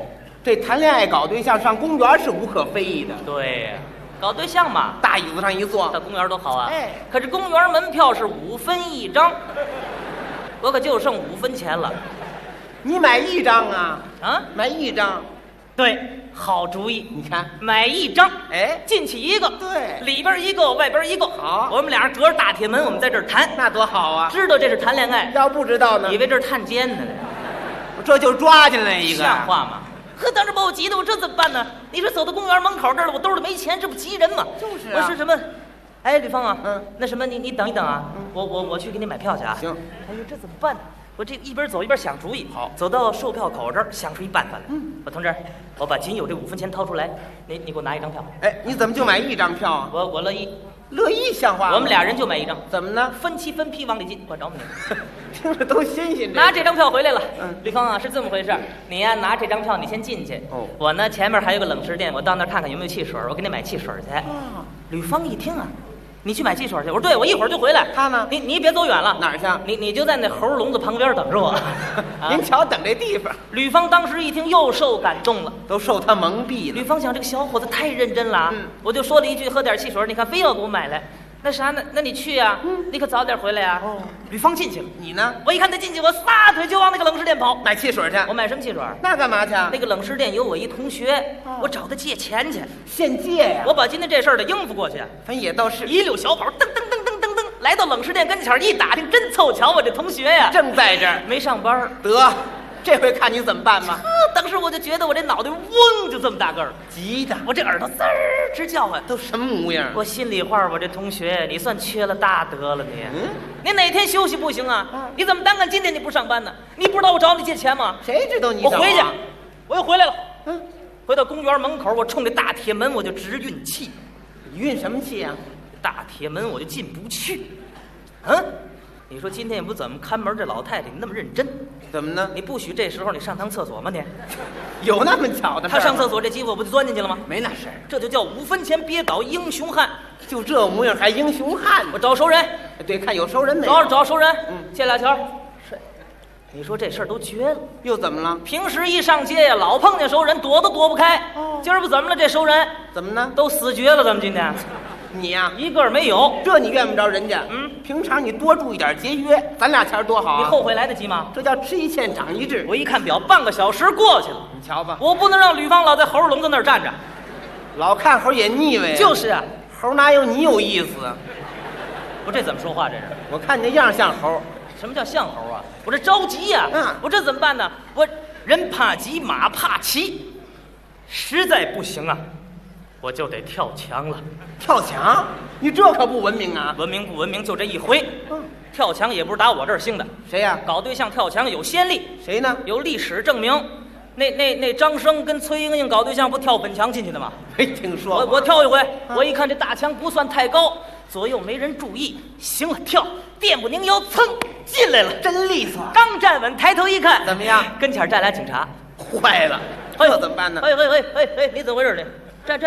这谈恋爱搞对象上公园是无可非议的。 对呀，搞对象嘛， 大椅子上一坐， 到公园多好啊！ 哎， 可是公园门票是5分1张，我可就剩5分钱了。 你买1张啊？ 啊， 买1张。 对，好主意。 你看， 买1张， 哎， 进去一个， 对， 里边一个，外边一个。 好， 我们俩人隔着大铁门，我们在这儿谈， 那多好啊！ 知道这是谈恋爱， 要不知道呢， 以为这是探监呢。 这就抓进来一个， 像话吗？呵，当时把我急的，我这怎么办呢？你说走到公园门口这儿了，我兜里没钱，这不急人吗？ 就是我说什么？哎，吕芳啊，那什么，你等一等啊，我去给你买票去啊。 行。 哎呦，这怎么办呢？我这一边走一边想主意。好，走到售票口这儿，想出一办法来。我同志，我把仅有这5分钱掏出来，你给我拿1张票。 哎，你怎么就买1张票啊？ 我乐意。 乐意像话吗？ 我们俩人就买1张。 怎么呢？ 分期分批往里进，管着你。 听着都新鲜。 拿这张票回来了。吕芳啊，是这么回事。你呀，拿这张票，你先进去。哦。我呢，前面还有个冷食店，我到那儿看看有没有汽水，我给你买汽水去。吕芳一听啊，你去买汽水去？我说对，我一会儿就回来。 他呢？ 你别走远了。 哪儿去？ 你就在那猴笼子旁边等着我。 您瞧，等这地方。 吕芳当时一听又受感动了， 都受他蒙蔽了。 吕芳想这个小伙子太认真了。我就说了一句喝点汽水，你看非要给我买来。那啥呢？那你去呀，你可早点回来呀。吕芳进去了， 你呢？ 我一看他进去，我撒腿就往那个冷食店跑， 买汽水去。 我买什么汽水？ 那干嘛去？ 那个冷食店有我一同学，我找他借钱去。 现借呀？ 我把今天这事儿得应付过去。 反正也倒是， 一溜小跑，噔噔噔噔噔噔，来到冷食店跟前一打听，真凑巧，我这同学呀正在这儿， 没上班。 得，这回看你怎么办吧。 当时我就觉得我这脑袋嗡就这么大个儿， 急的我这耳朵滋儿直叫唤， 都什么模样？ 我心里话，我这同学你算缺了大德了你。你哪天休息不行啊？你怎么单干今天你不上班呢？你不知道我找你借钱吗？ 谁知道你？ 我回去，我又回来了。回到公园门口，我冲这大铁门我就直运气。 你运什么气啊？ 大铁门我就进不去。你说今天也不怎么看门，这老太太你那么认真， 怎么呢？ 你不许这时候你上趟厕所吗？你有那么巧的事？ 他上厕所这机会我不就钻进去了吗？ 没那事儿， 这就叫5分钱憋倒英雄汉。 就这模样还英雄汉？ 我找熟人， 对，看有熟人没有？ 找熟人，借2条。是，你说这事儿都绝了， 又怎么了？ 平时一上街呀，老碰见熟人，躲都躲不开。今儿不怎么了？这熟人怎么呢？ 都死绝了，咱们今天。 你呀， 一个没有， 这你怨不着人家。平常你多注意点节约，咱俩钱多好啊！ 你后悔来得及吗？ 这叫吃一堑长一智。 我一看表，半个小时过去了。 你瞧吧， 我不能让吕芳老在猴笼子那儿站着， 老看猴也腻歪。 就是啊， 猴哪有你有意思？ 我这怎么说话？这是？ 我看你那样像猴。 什么叫像猴啊？我这着急呀！我这怎么办呢？我人怕急，马怕骑，实在不行啊。我就得跳墙了。 跳墙？你这可不文明啊！ 文明不文明就这一回。跳墙也不是打我这儿兴的。 谁呀？ 搞对象跳墙有先例。 谁呢？ 有历史证明。那张生跟崔莺莺搞对象不跳本墙进去的吗？ 没听说。 我跳一回，我一看这大墙不算太高，左右没人注意，行了，跳，电不拧腰，噌进来了， 真利索。 刚站稳，抬头一看， 怎么样？ 跟前站俩警察。 坏了，这怎么办呢？ 你怎么回事？你站！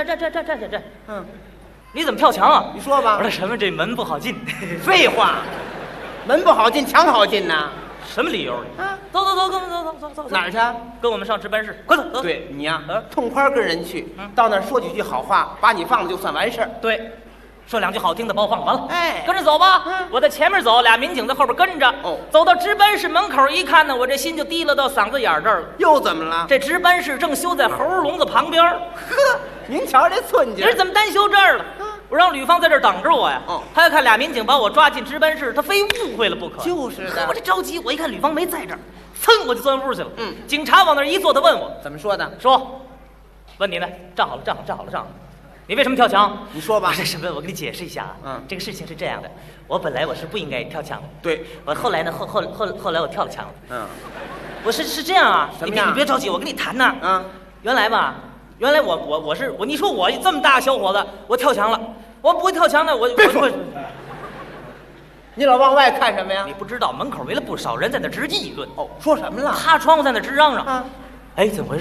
你怎么跳墙啊？ 你说吧。 我说什么？这门不好进。 废话，门不好进，墙好进呐。 什么理由？走，走。哪儿去？跟我们上值班室，快走。 对你呀，痛快跟人去，到那儿说几句好话，把你放了就算完事儿。 对，说2句好听的，把我放了，完了。 哎， 跟着走吧。我在前面走，俩民警在后边跟着。走到值班室门口一看呢，我这心就提了到嗓子眼这儿了。 又怎么了？ 这值班室正修在猴笼子旁边。 呵，您瞧这寸劲， 你是怎么单修这儿了？我让吕芳在这儿等着我呀。他要看俩民警把我抓进值班室，他非误会了不可。 就是的。 我这着急，我一看吕芳没在这儿，噌我就钻屋去了。警察往那儿一坐，他问我怎么说的？ 说，问你呢，站好了。你为什么跳墙？ 你说吧。 我说什么？我给你解释一下啊。这个事情是这样的，我本来我是不应该跳墙的。 对。 我后来呢，后来我跳了墙了。我是这样啊。 什么样？ 你别着急，我跟你谈呢。原来我是你说我这么大个小伙子，我跳墙了。我不会跳墙呢，我别说。你老往外看什么呀？ 你不知道门口围了不少人在那直议论。 说什么了？ 趴窗户在那直嚷嚷。哎，怎么回事？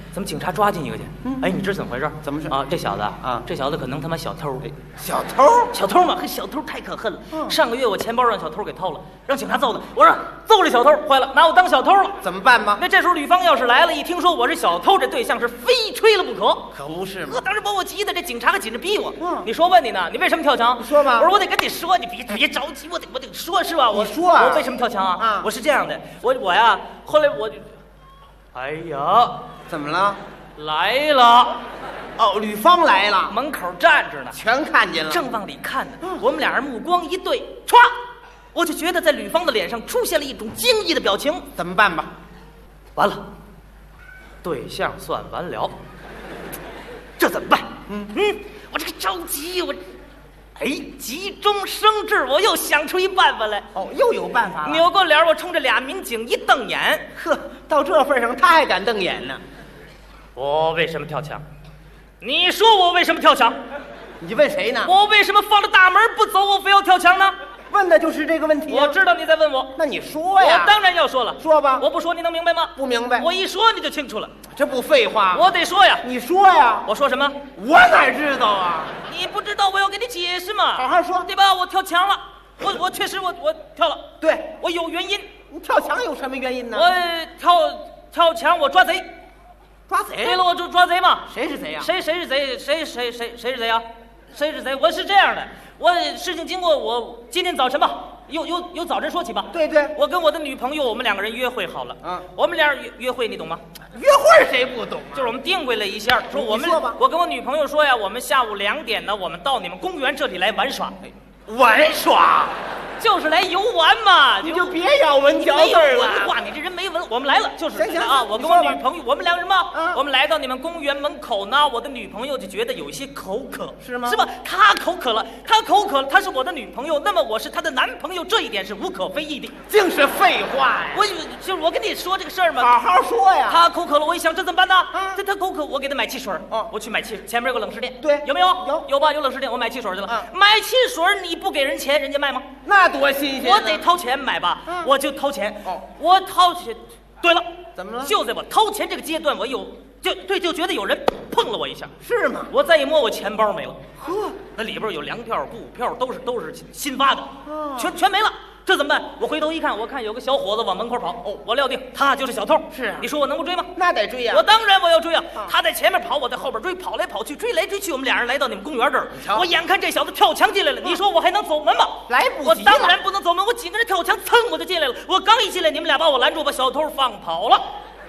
咱们警察抓进一个去。哎，你知道怎么回事？ 怎么是啊？这小子啊，这小子可能他妈小偷。 小偷？ 小偷嘛，小偷太可恨了。上个月我钱包让小偷给偷了，让警察揍的。我说揍这小偷，坏了，拿我当小偷了， 怎么办吧？ 那这时候吕方要是来了，一听说我是小偷，这对象是非吹了不可。 可不是吗？ 当时把我急的，这警察还紧着逼我。你说问你呢？你为什么跳墙？ 你说吧。 我说我得跟你说，你别着急，我得说，是吧？ 你说啊。 我为什么跳墙啊？我是这样的，我呀，后来我就，哎呀， 怎么了？ 来了。 哦，吕方来了， 门口站着呢， 全看见了， 正往里看呢。我们俩人目光一对，歘，我就觉得在吕方的脸上出现了一种惊异的表情。 怎么办吧？ 完了，对象算完了，这怎么办？我这个着急，急中生智，我又想出一办法来。 哦，又有办法了。 扭过脸，我冲着俩民警一瞪眼， 呵，到这份上他还敢瞪眼呢。 我为什么跳墙？你说我为什么跳墙？ 你问谁呢？ 我为什么放着大门不走，我非要跳墙呢？ 问的就是这个问题。 我知道你在问我， 那你说呀。 我当然要说了。 说吧。 我不说你能明白吗？ 不明白。 我一说你就清楚了。 这不废话吗？ 我得说呀。 你说呀。 我说什么？ 我哪知道啊？ 你不知道，我要给你解释嘛。 好好说， 对吧？我跳墙了，我确实我跳了。 对， 我有原因。 你跳墙有什么原因呢？ 我跳墙，我抓贼。 抓贼？ 对了，我就抓贼嘛。 谁是贼呀？ 谁是贼？谁是贼呀？谁是贼？我是这样的，事情经过，我今天早晨吧，由早晨说起吧。 对， 我跟我的女朋友，我们两个人约会好了。我们俩约会，你懂吗？ 约会谁不懂？ 就是我们定规了一下，说我跟我女朋友说呀，我们下午2点呢，我们到你们公园这里来玩耍。 玩耍？ 就是来游玩嘛， 你就别咬文嚼字了。 话，你这人没文。我们来了，就是啊，我跟我女朋友，我们两个人嘛，我们来到你们公园门口呢，我的女朋友就觉得有些口渴， 是吗？ 是吧？她口渴了，她是我的女朋友，那么我是她的男朋友，这一点是无可非议的。 净是废话呀！ 我跟你说这个事儿嘛， 好好说呀。 她口渴了，我一想这怎么办呢？她口渴，我给她买汽水。我去买汽水，前面有个冷食店， 对， 有没有？有吧？有冷食店，我买汽水去了。买汽水你不给人钱，人家卖吗？ 那多新鲜！ 我得掏钱买吧，我就掏钱。我掏钱。对了， 怎么了？ 就在我掏钱这个阶段，我就觉得有人碰了我一下。 是吗？ 我再一摸，我钱包没了。 呵， 那里边有粮票、鼓舞票，都是新发的，全没了。这怎么办？我回头一看，我看有个小伙子往门口跑，我料定他就是小偷。 是啊， 你说我能不追吗？ 那得追呀！ 我当然我要追啊！他在前面跑，我在后边追，跑来跑去，追来追去，我们俩人来到你们公园这儿。我眼看这小子跳墙进来了，你说我还能走门吗？ 来不及了！ 我当然不能走门，我紧跟着跳墙，噌我就进来了。我刚一进来，你们俩把我拦住，把小偷放跑了。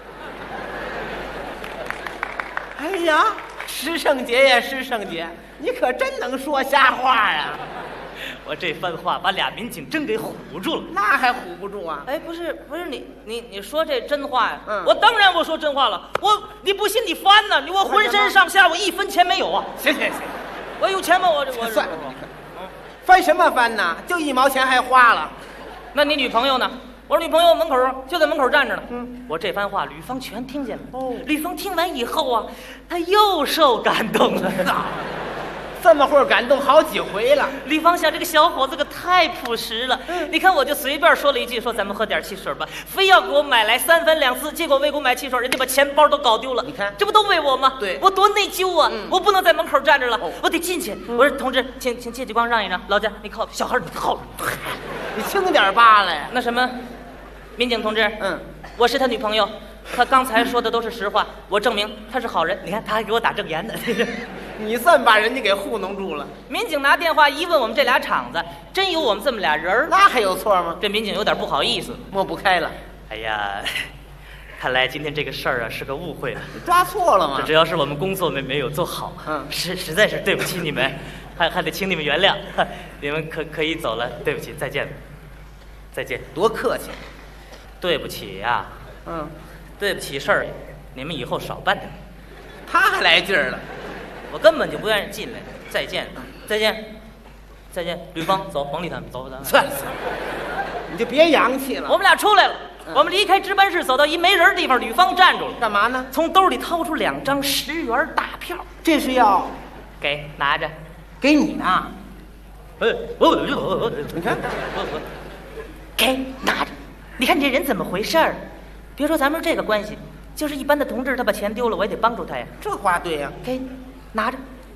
哎呀，师圣杰呀，师圣杰，你可真能说瞎话呀！ 我这番话把俩民警真给唬住了。 那还唬不住啊？ 哎，不是你说这真话呀？我当然我说真话了。你不信你翻呢？我浑身上下我1分钱没有啊！ 行， 我有钱吗？我算了，翻什么翻呢？就1毛钱还花了。 那你女朋友呢？我女朋友就在门口站着呢。我这番话吕方全听见了。吕方听完以后啊，他又受感动了。 这么会儿感动好几回了。 吕方想这个小伙子可太朴实了。你看我就随便说了一句，说咱们喝点汽水吧，非要给我买来3分2次，结果为给我买汽水，人家把钱包都搞丢了。 你看这不都为我吗？ 对， 我多内疚啊！我不能在门口站着了，我得进去。我说同志，请借几光让一让。老家你靠，小孩你靠， 你轻点扒来。 那什么，民警同志，我是他女朋友，他刚才说的都是实话，我证明他是好人。你看他还给我打证言呢。 你算把人家给糊弄住了。 民警拿电话一问，我们这俩厂子真有我们这么俩人， 那还有错吗？ 这民警有点不好意思， 抹不开了。 哎呀，看来今天这个事儿啊是个误会了。 你抓错了吗？ 这主要是我们工作没有做好，实在是对不起你们，还得请你们原谅。你们可以走了，对不起，再见。再见。 多客气。 对不起呀。对不起事儿，你们以后少办点。 他还来劲儿了。 我根本就不愿意进来。再见，再见，再见，吕方，走，甭理他们，走，咱们算了，你就别洋气了。 我们俩出来了，我们离开值班室，走到一没人的地方，吕方站住了， 干嘛呢？ 从兜里掏出2张10元大票， 这是要给拿着， 给你呢。你看， 给拿着，你看你这人怎么回事儿？别说咱们这个关系。 就是一般的同志，他把钱丢了，我也得帮助他呀。 这话对呀。 给，拿着。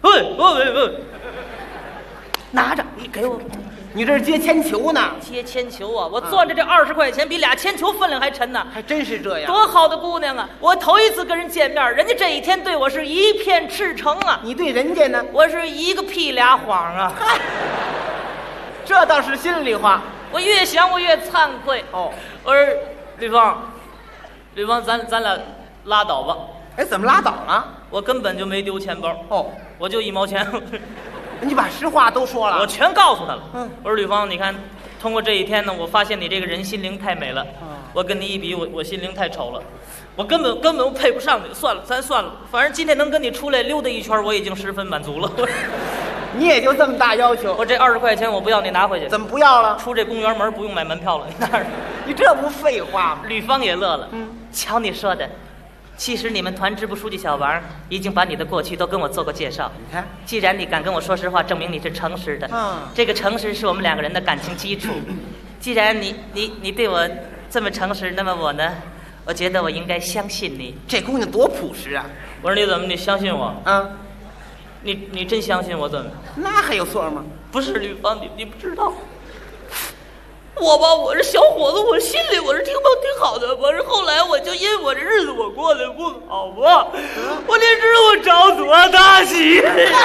拿着，你给我。 你这是接铅球呢？ 接铅球啊！我攥着这20块钱，比俩铅球分量还沉呢。 还真是这样。 多好的姑娘啊！我头一次跟人见面，人家这一天对我是一片赤诚啊。 你对人家呢？ 我是一个屁俩谎啊。 这倒是心里话。 我越想我越惭愧。 哦， 我说吕芳，咱俩拉倒吧。 哎，怎么拉倒了？ 我根本就没丢钱包。 哦， 我就1毛钱。 你把实话都说了， 我全告诉他了。我说吕芳，你看，通过这一天呢，我发现你这个人心灵太美了。我跟你一比，我心灵太丑了，我根本配不上你。算了，咱算了，反正今天能跟你出来溜达一圈，我已经十分满足了。 你也就这么大要求？ 我这20块钱我不要，你拿回去。 怎么不要了？ 出这公园门不用买门票了。 你这不废话吗？ 吕芳也乐了。瞧你说的。其实你们团支部书记小王已经把你的过去都跟我做过介绍。 你看， 既然你敢跟我说实话，证明你是诚实的。这个诚实是我们2个人的感情基础。既然你对我这么诚实，那么我呢，我觉得我应该相信你。 这姑娘多朴实啊！ 我说你怎么你相信我？你真相信我怎么？ 那还有错吗？ 不是吕芳，你不知道。我是小伙子，我心里我是挺好的，可是后来我就因为我这日子我过得不好吧，我你知道我着多大喜？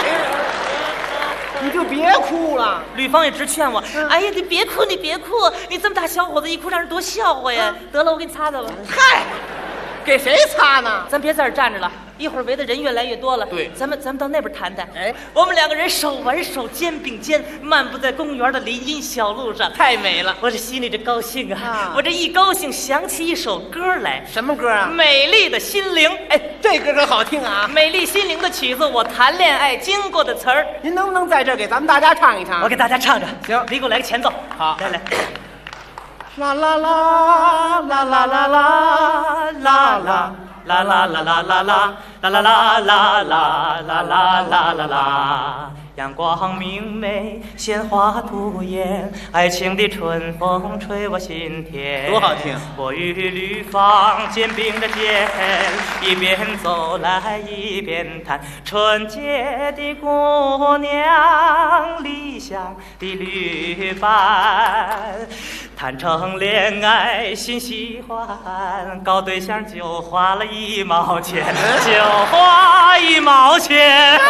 你就别哭了。 吕芳也直劝我，哎呀，你别哭，你这么大小伙子一哭让人多笑话呀。得了，我给你擦擦吧。 嗨，给谁擦呢？ 咱别在这儿站着了，一会儿围的人越来越多了。 对， 咱们到那边谈谈。哎，我们2个人手挽手，肩并肩，漫步在公园的林荫小路上， 太美了。 我这心里这高兴啊！我这一高兴，想起一首歌来。 什么歌啊？ 美丽的心灵。 哎，这歌可好听啊！ 美丽心灵的曲子，我谈恋爱经过的词儿。 您能不能在这给咱们大家唱一唱？ 我给大家唱唱。 行， 你给我来个前奏。 好， 来。 啦啦啦啦啦啦啦啦啦。 啦啦啦啦啦啦啦啦啦啦啦啦啦啦，阳光明媚，鲜花吐艳，爱情的春风吹我心田。 多好听！ 我与吕芳肩并着肩，一边走来一边谈，纯洁的姑娘，理想的旅伴。谈成恋爱心喜欢，搞对象就花了1毛钱，就花1毛钱。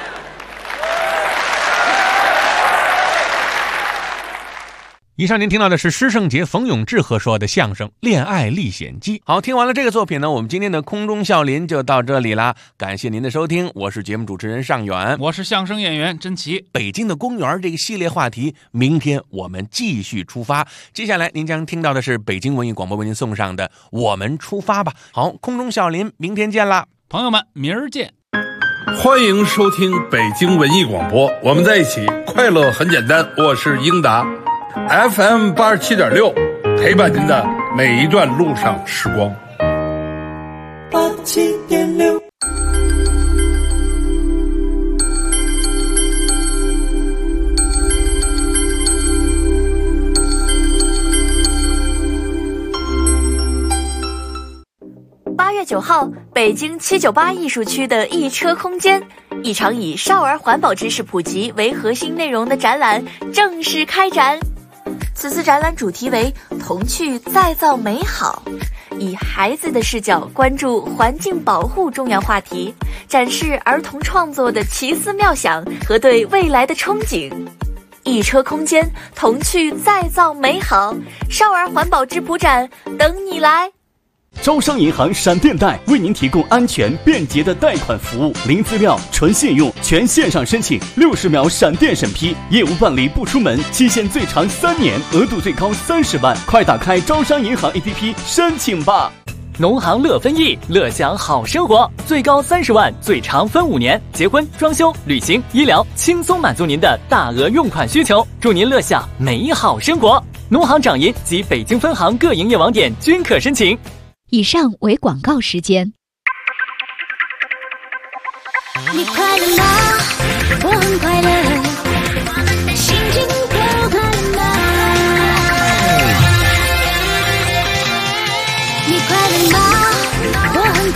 以上您听到的是施圣杰、冯永志合说的相声《恋爱历险记》。好，听完了这个作品呢，我们今天的空中笑林就到这里啦。感谢您的收听，我是节目主持人尚远， 我是相声演员甄奇。 北京的公园这个系列话题，明天我们继续出发。接下来您将听到的是北京文艺广播为您送上的《我们出发吧》。好，空中笑林，明天见啦， 朋友们，明儿见。 欢迎收听北京文艺广播，我们在一起，快乐很简单。我是英达。FM 87.6，陪伴您的每一段路上时光。 87.6。 8月9号，北京798艺术区的一车空间，一场以少儿环保知识普及为核心内容的展览正式开展。此次展览主题为童趣再造美好，以孩子的视角关注环境保护重要话题，展示儿童创作的奇思妙想和对未来的憧憬。一车空间，童趣再造美好，少儿环保质朴展等你来。 招商银行闪电贷为您提供安全便捷的贷款服务，零资料、纯信用，全线上申请，60秒闪电审批，业务办理不出门，期限最长3年，额度最高30万，快打开招商银行 APP 申请吧。 农行乐分益，乐享好生活，最高30万，最长分5年，结婚、装修、旅行、医疗，轻松满足您的大额用款需求，祝您乐享美好生活。农行掌银及北京分行各营业网点均可申请。 以上为广告时间。 你快乐吗？我很快乐，心情多快乐吗？你快乐吗？我很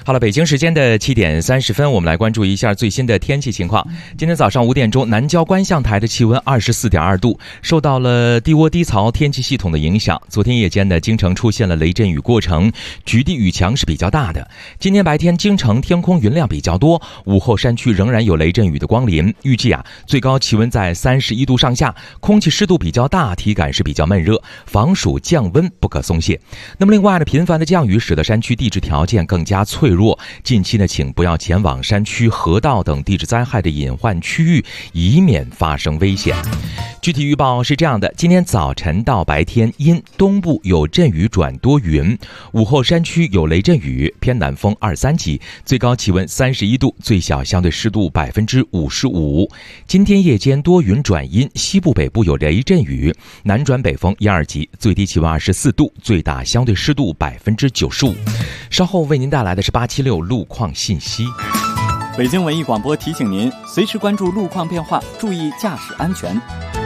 好了，北京时间的7点30分，我们来关注一下最新的天气情况。今天早上5点钟，南郊观象台的气温24.2度，受到了低涡低槽天气系统的影响。昨天夜间呢，京城出现了雷阵雨过程，局地雨强是比较大的。今天白天京城天空云量比较多，午后山区仍然有雷阵雨的光临。预计最高气温在31度上下，空气湿度比较大，体感是比较闷热，防暑降温不可松懈。那么另外呢，频繁的降雨使得山区地质条件更加脆弱，近期呢，请不要前往山区、河道等地质灾害的隐患区域，以免发生危险。具体预报是这样的：今天早晨到白天阴，东部有阵雨转多云，午后山区有雷阵雨，偏南风2-3级，最高气温31度，最小相对湿度55%。今天夜间多云转阴，西部北部有雷阵雨，南转北风1-2级，最低气温24度，最大相对湿度95%。稍后为您带来的是876路况信息。 北京文艺广播提醒您，随时关注路况变化，注意驾驶安全。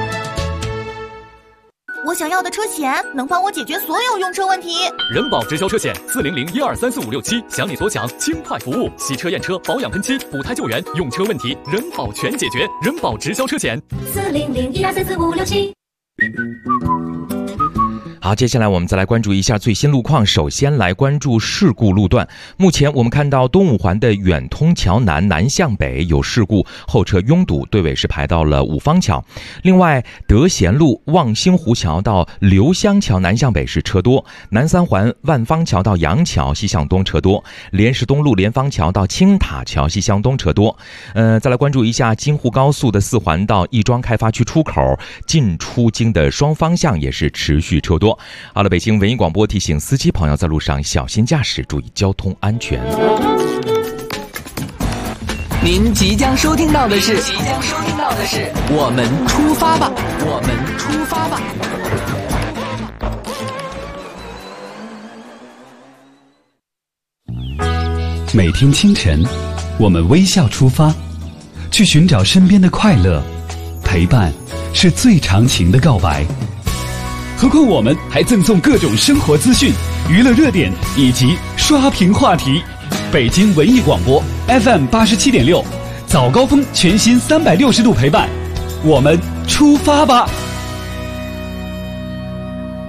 我想要的车险能帮我解决所有用车问题。 人保直销车险40012345667，想你所想，轻快服务，洗车验车、保养喷漆、补胎救援，用车问题人保全解决。人保直销车险 40012345667。 好，接下来我们再来关注一下最新路况。首先来关注事故路段。目前我们看到东五环的远通桥南南向北有事故，后车拥堵，队尾是排到了五方桥。另外，德贤路望星湖桥到刘香桥南向北是车多，南三环万方桥到杨桥西向东车多，莲石东路莲芳桥到青塔桥西向东车多。再来关注一下京沪高速的4环到亦庄开发区出口进出京的双方向也是持续车多。好了，北京文艺广播提醒司机朋友在路上小心驾驶，注意交通安全。 您即将收听到的是我们出发吧，我们出发吧。 每天清晨，我们微笑出发，去寻找身边的快乐，陪伴是最长情的告白。何况我们还赠送各种生活资讯、娱乐热点以及刷屏话题。北京文艺广播 FM 87.6，早高峰全新360度陪伴，我们出发吧。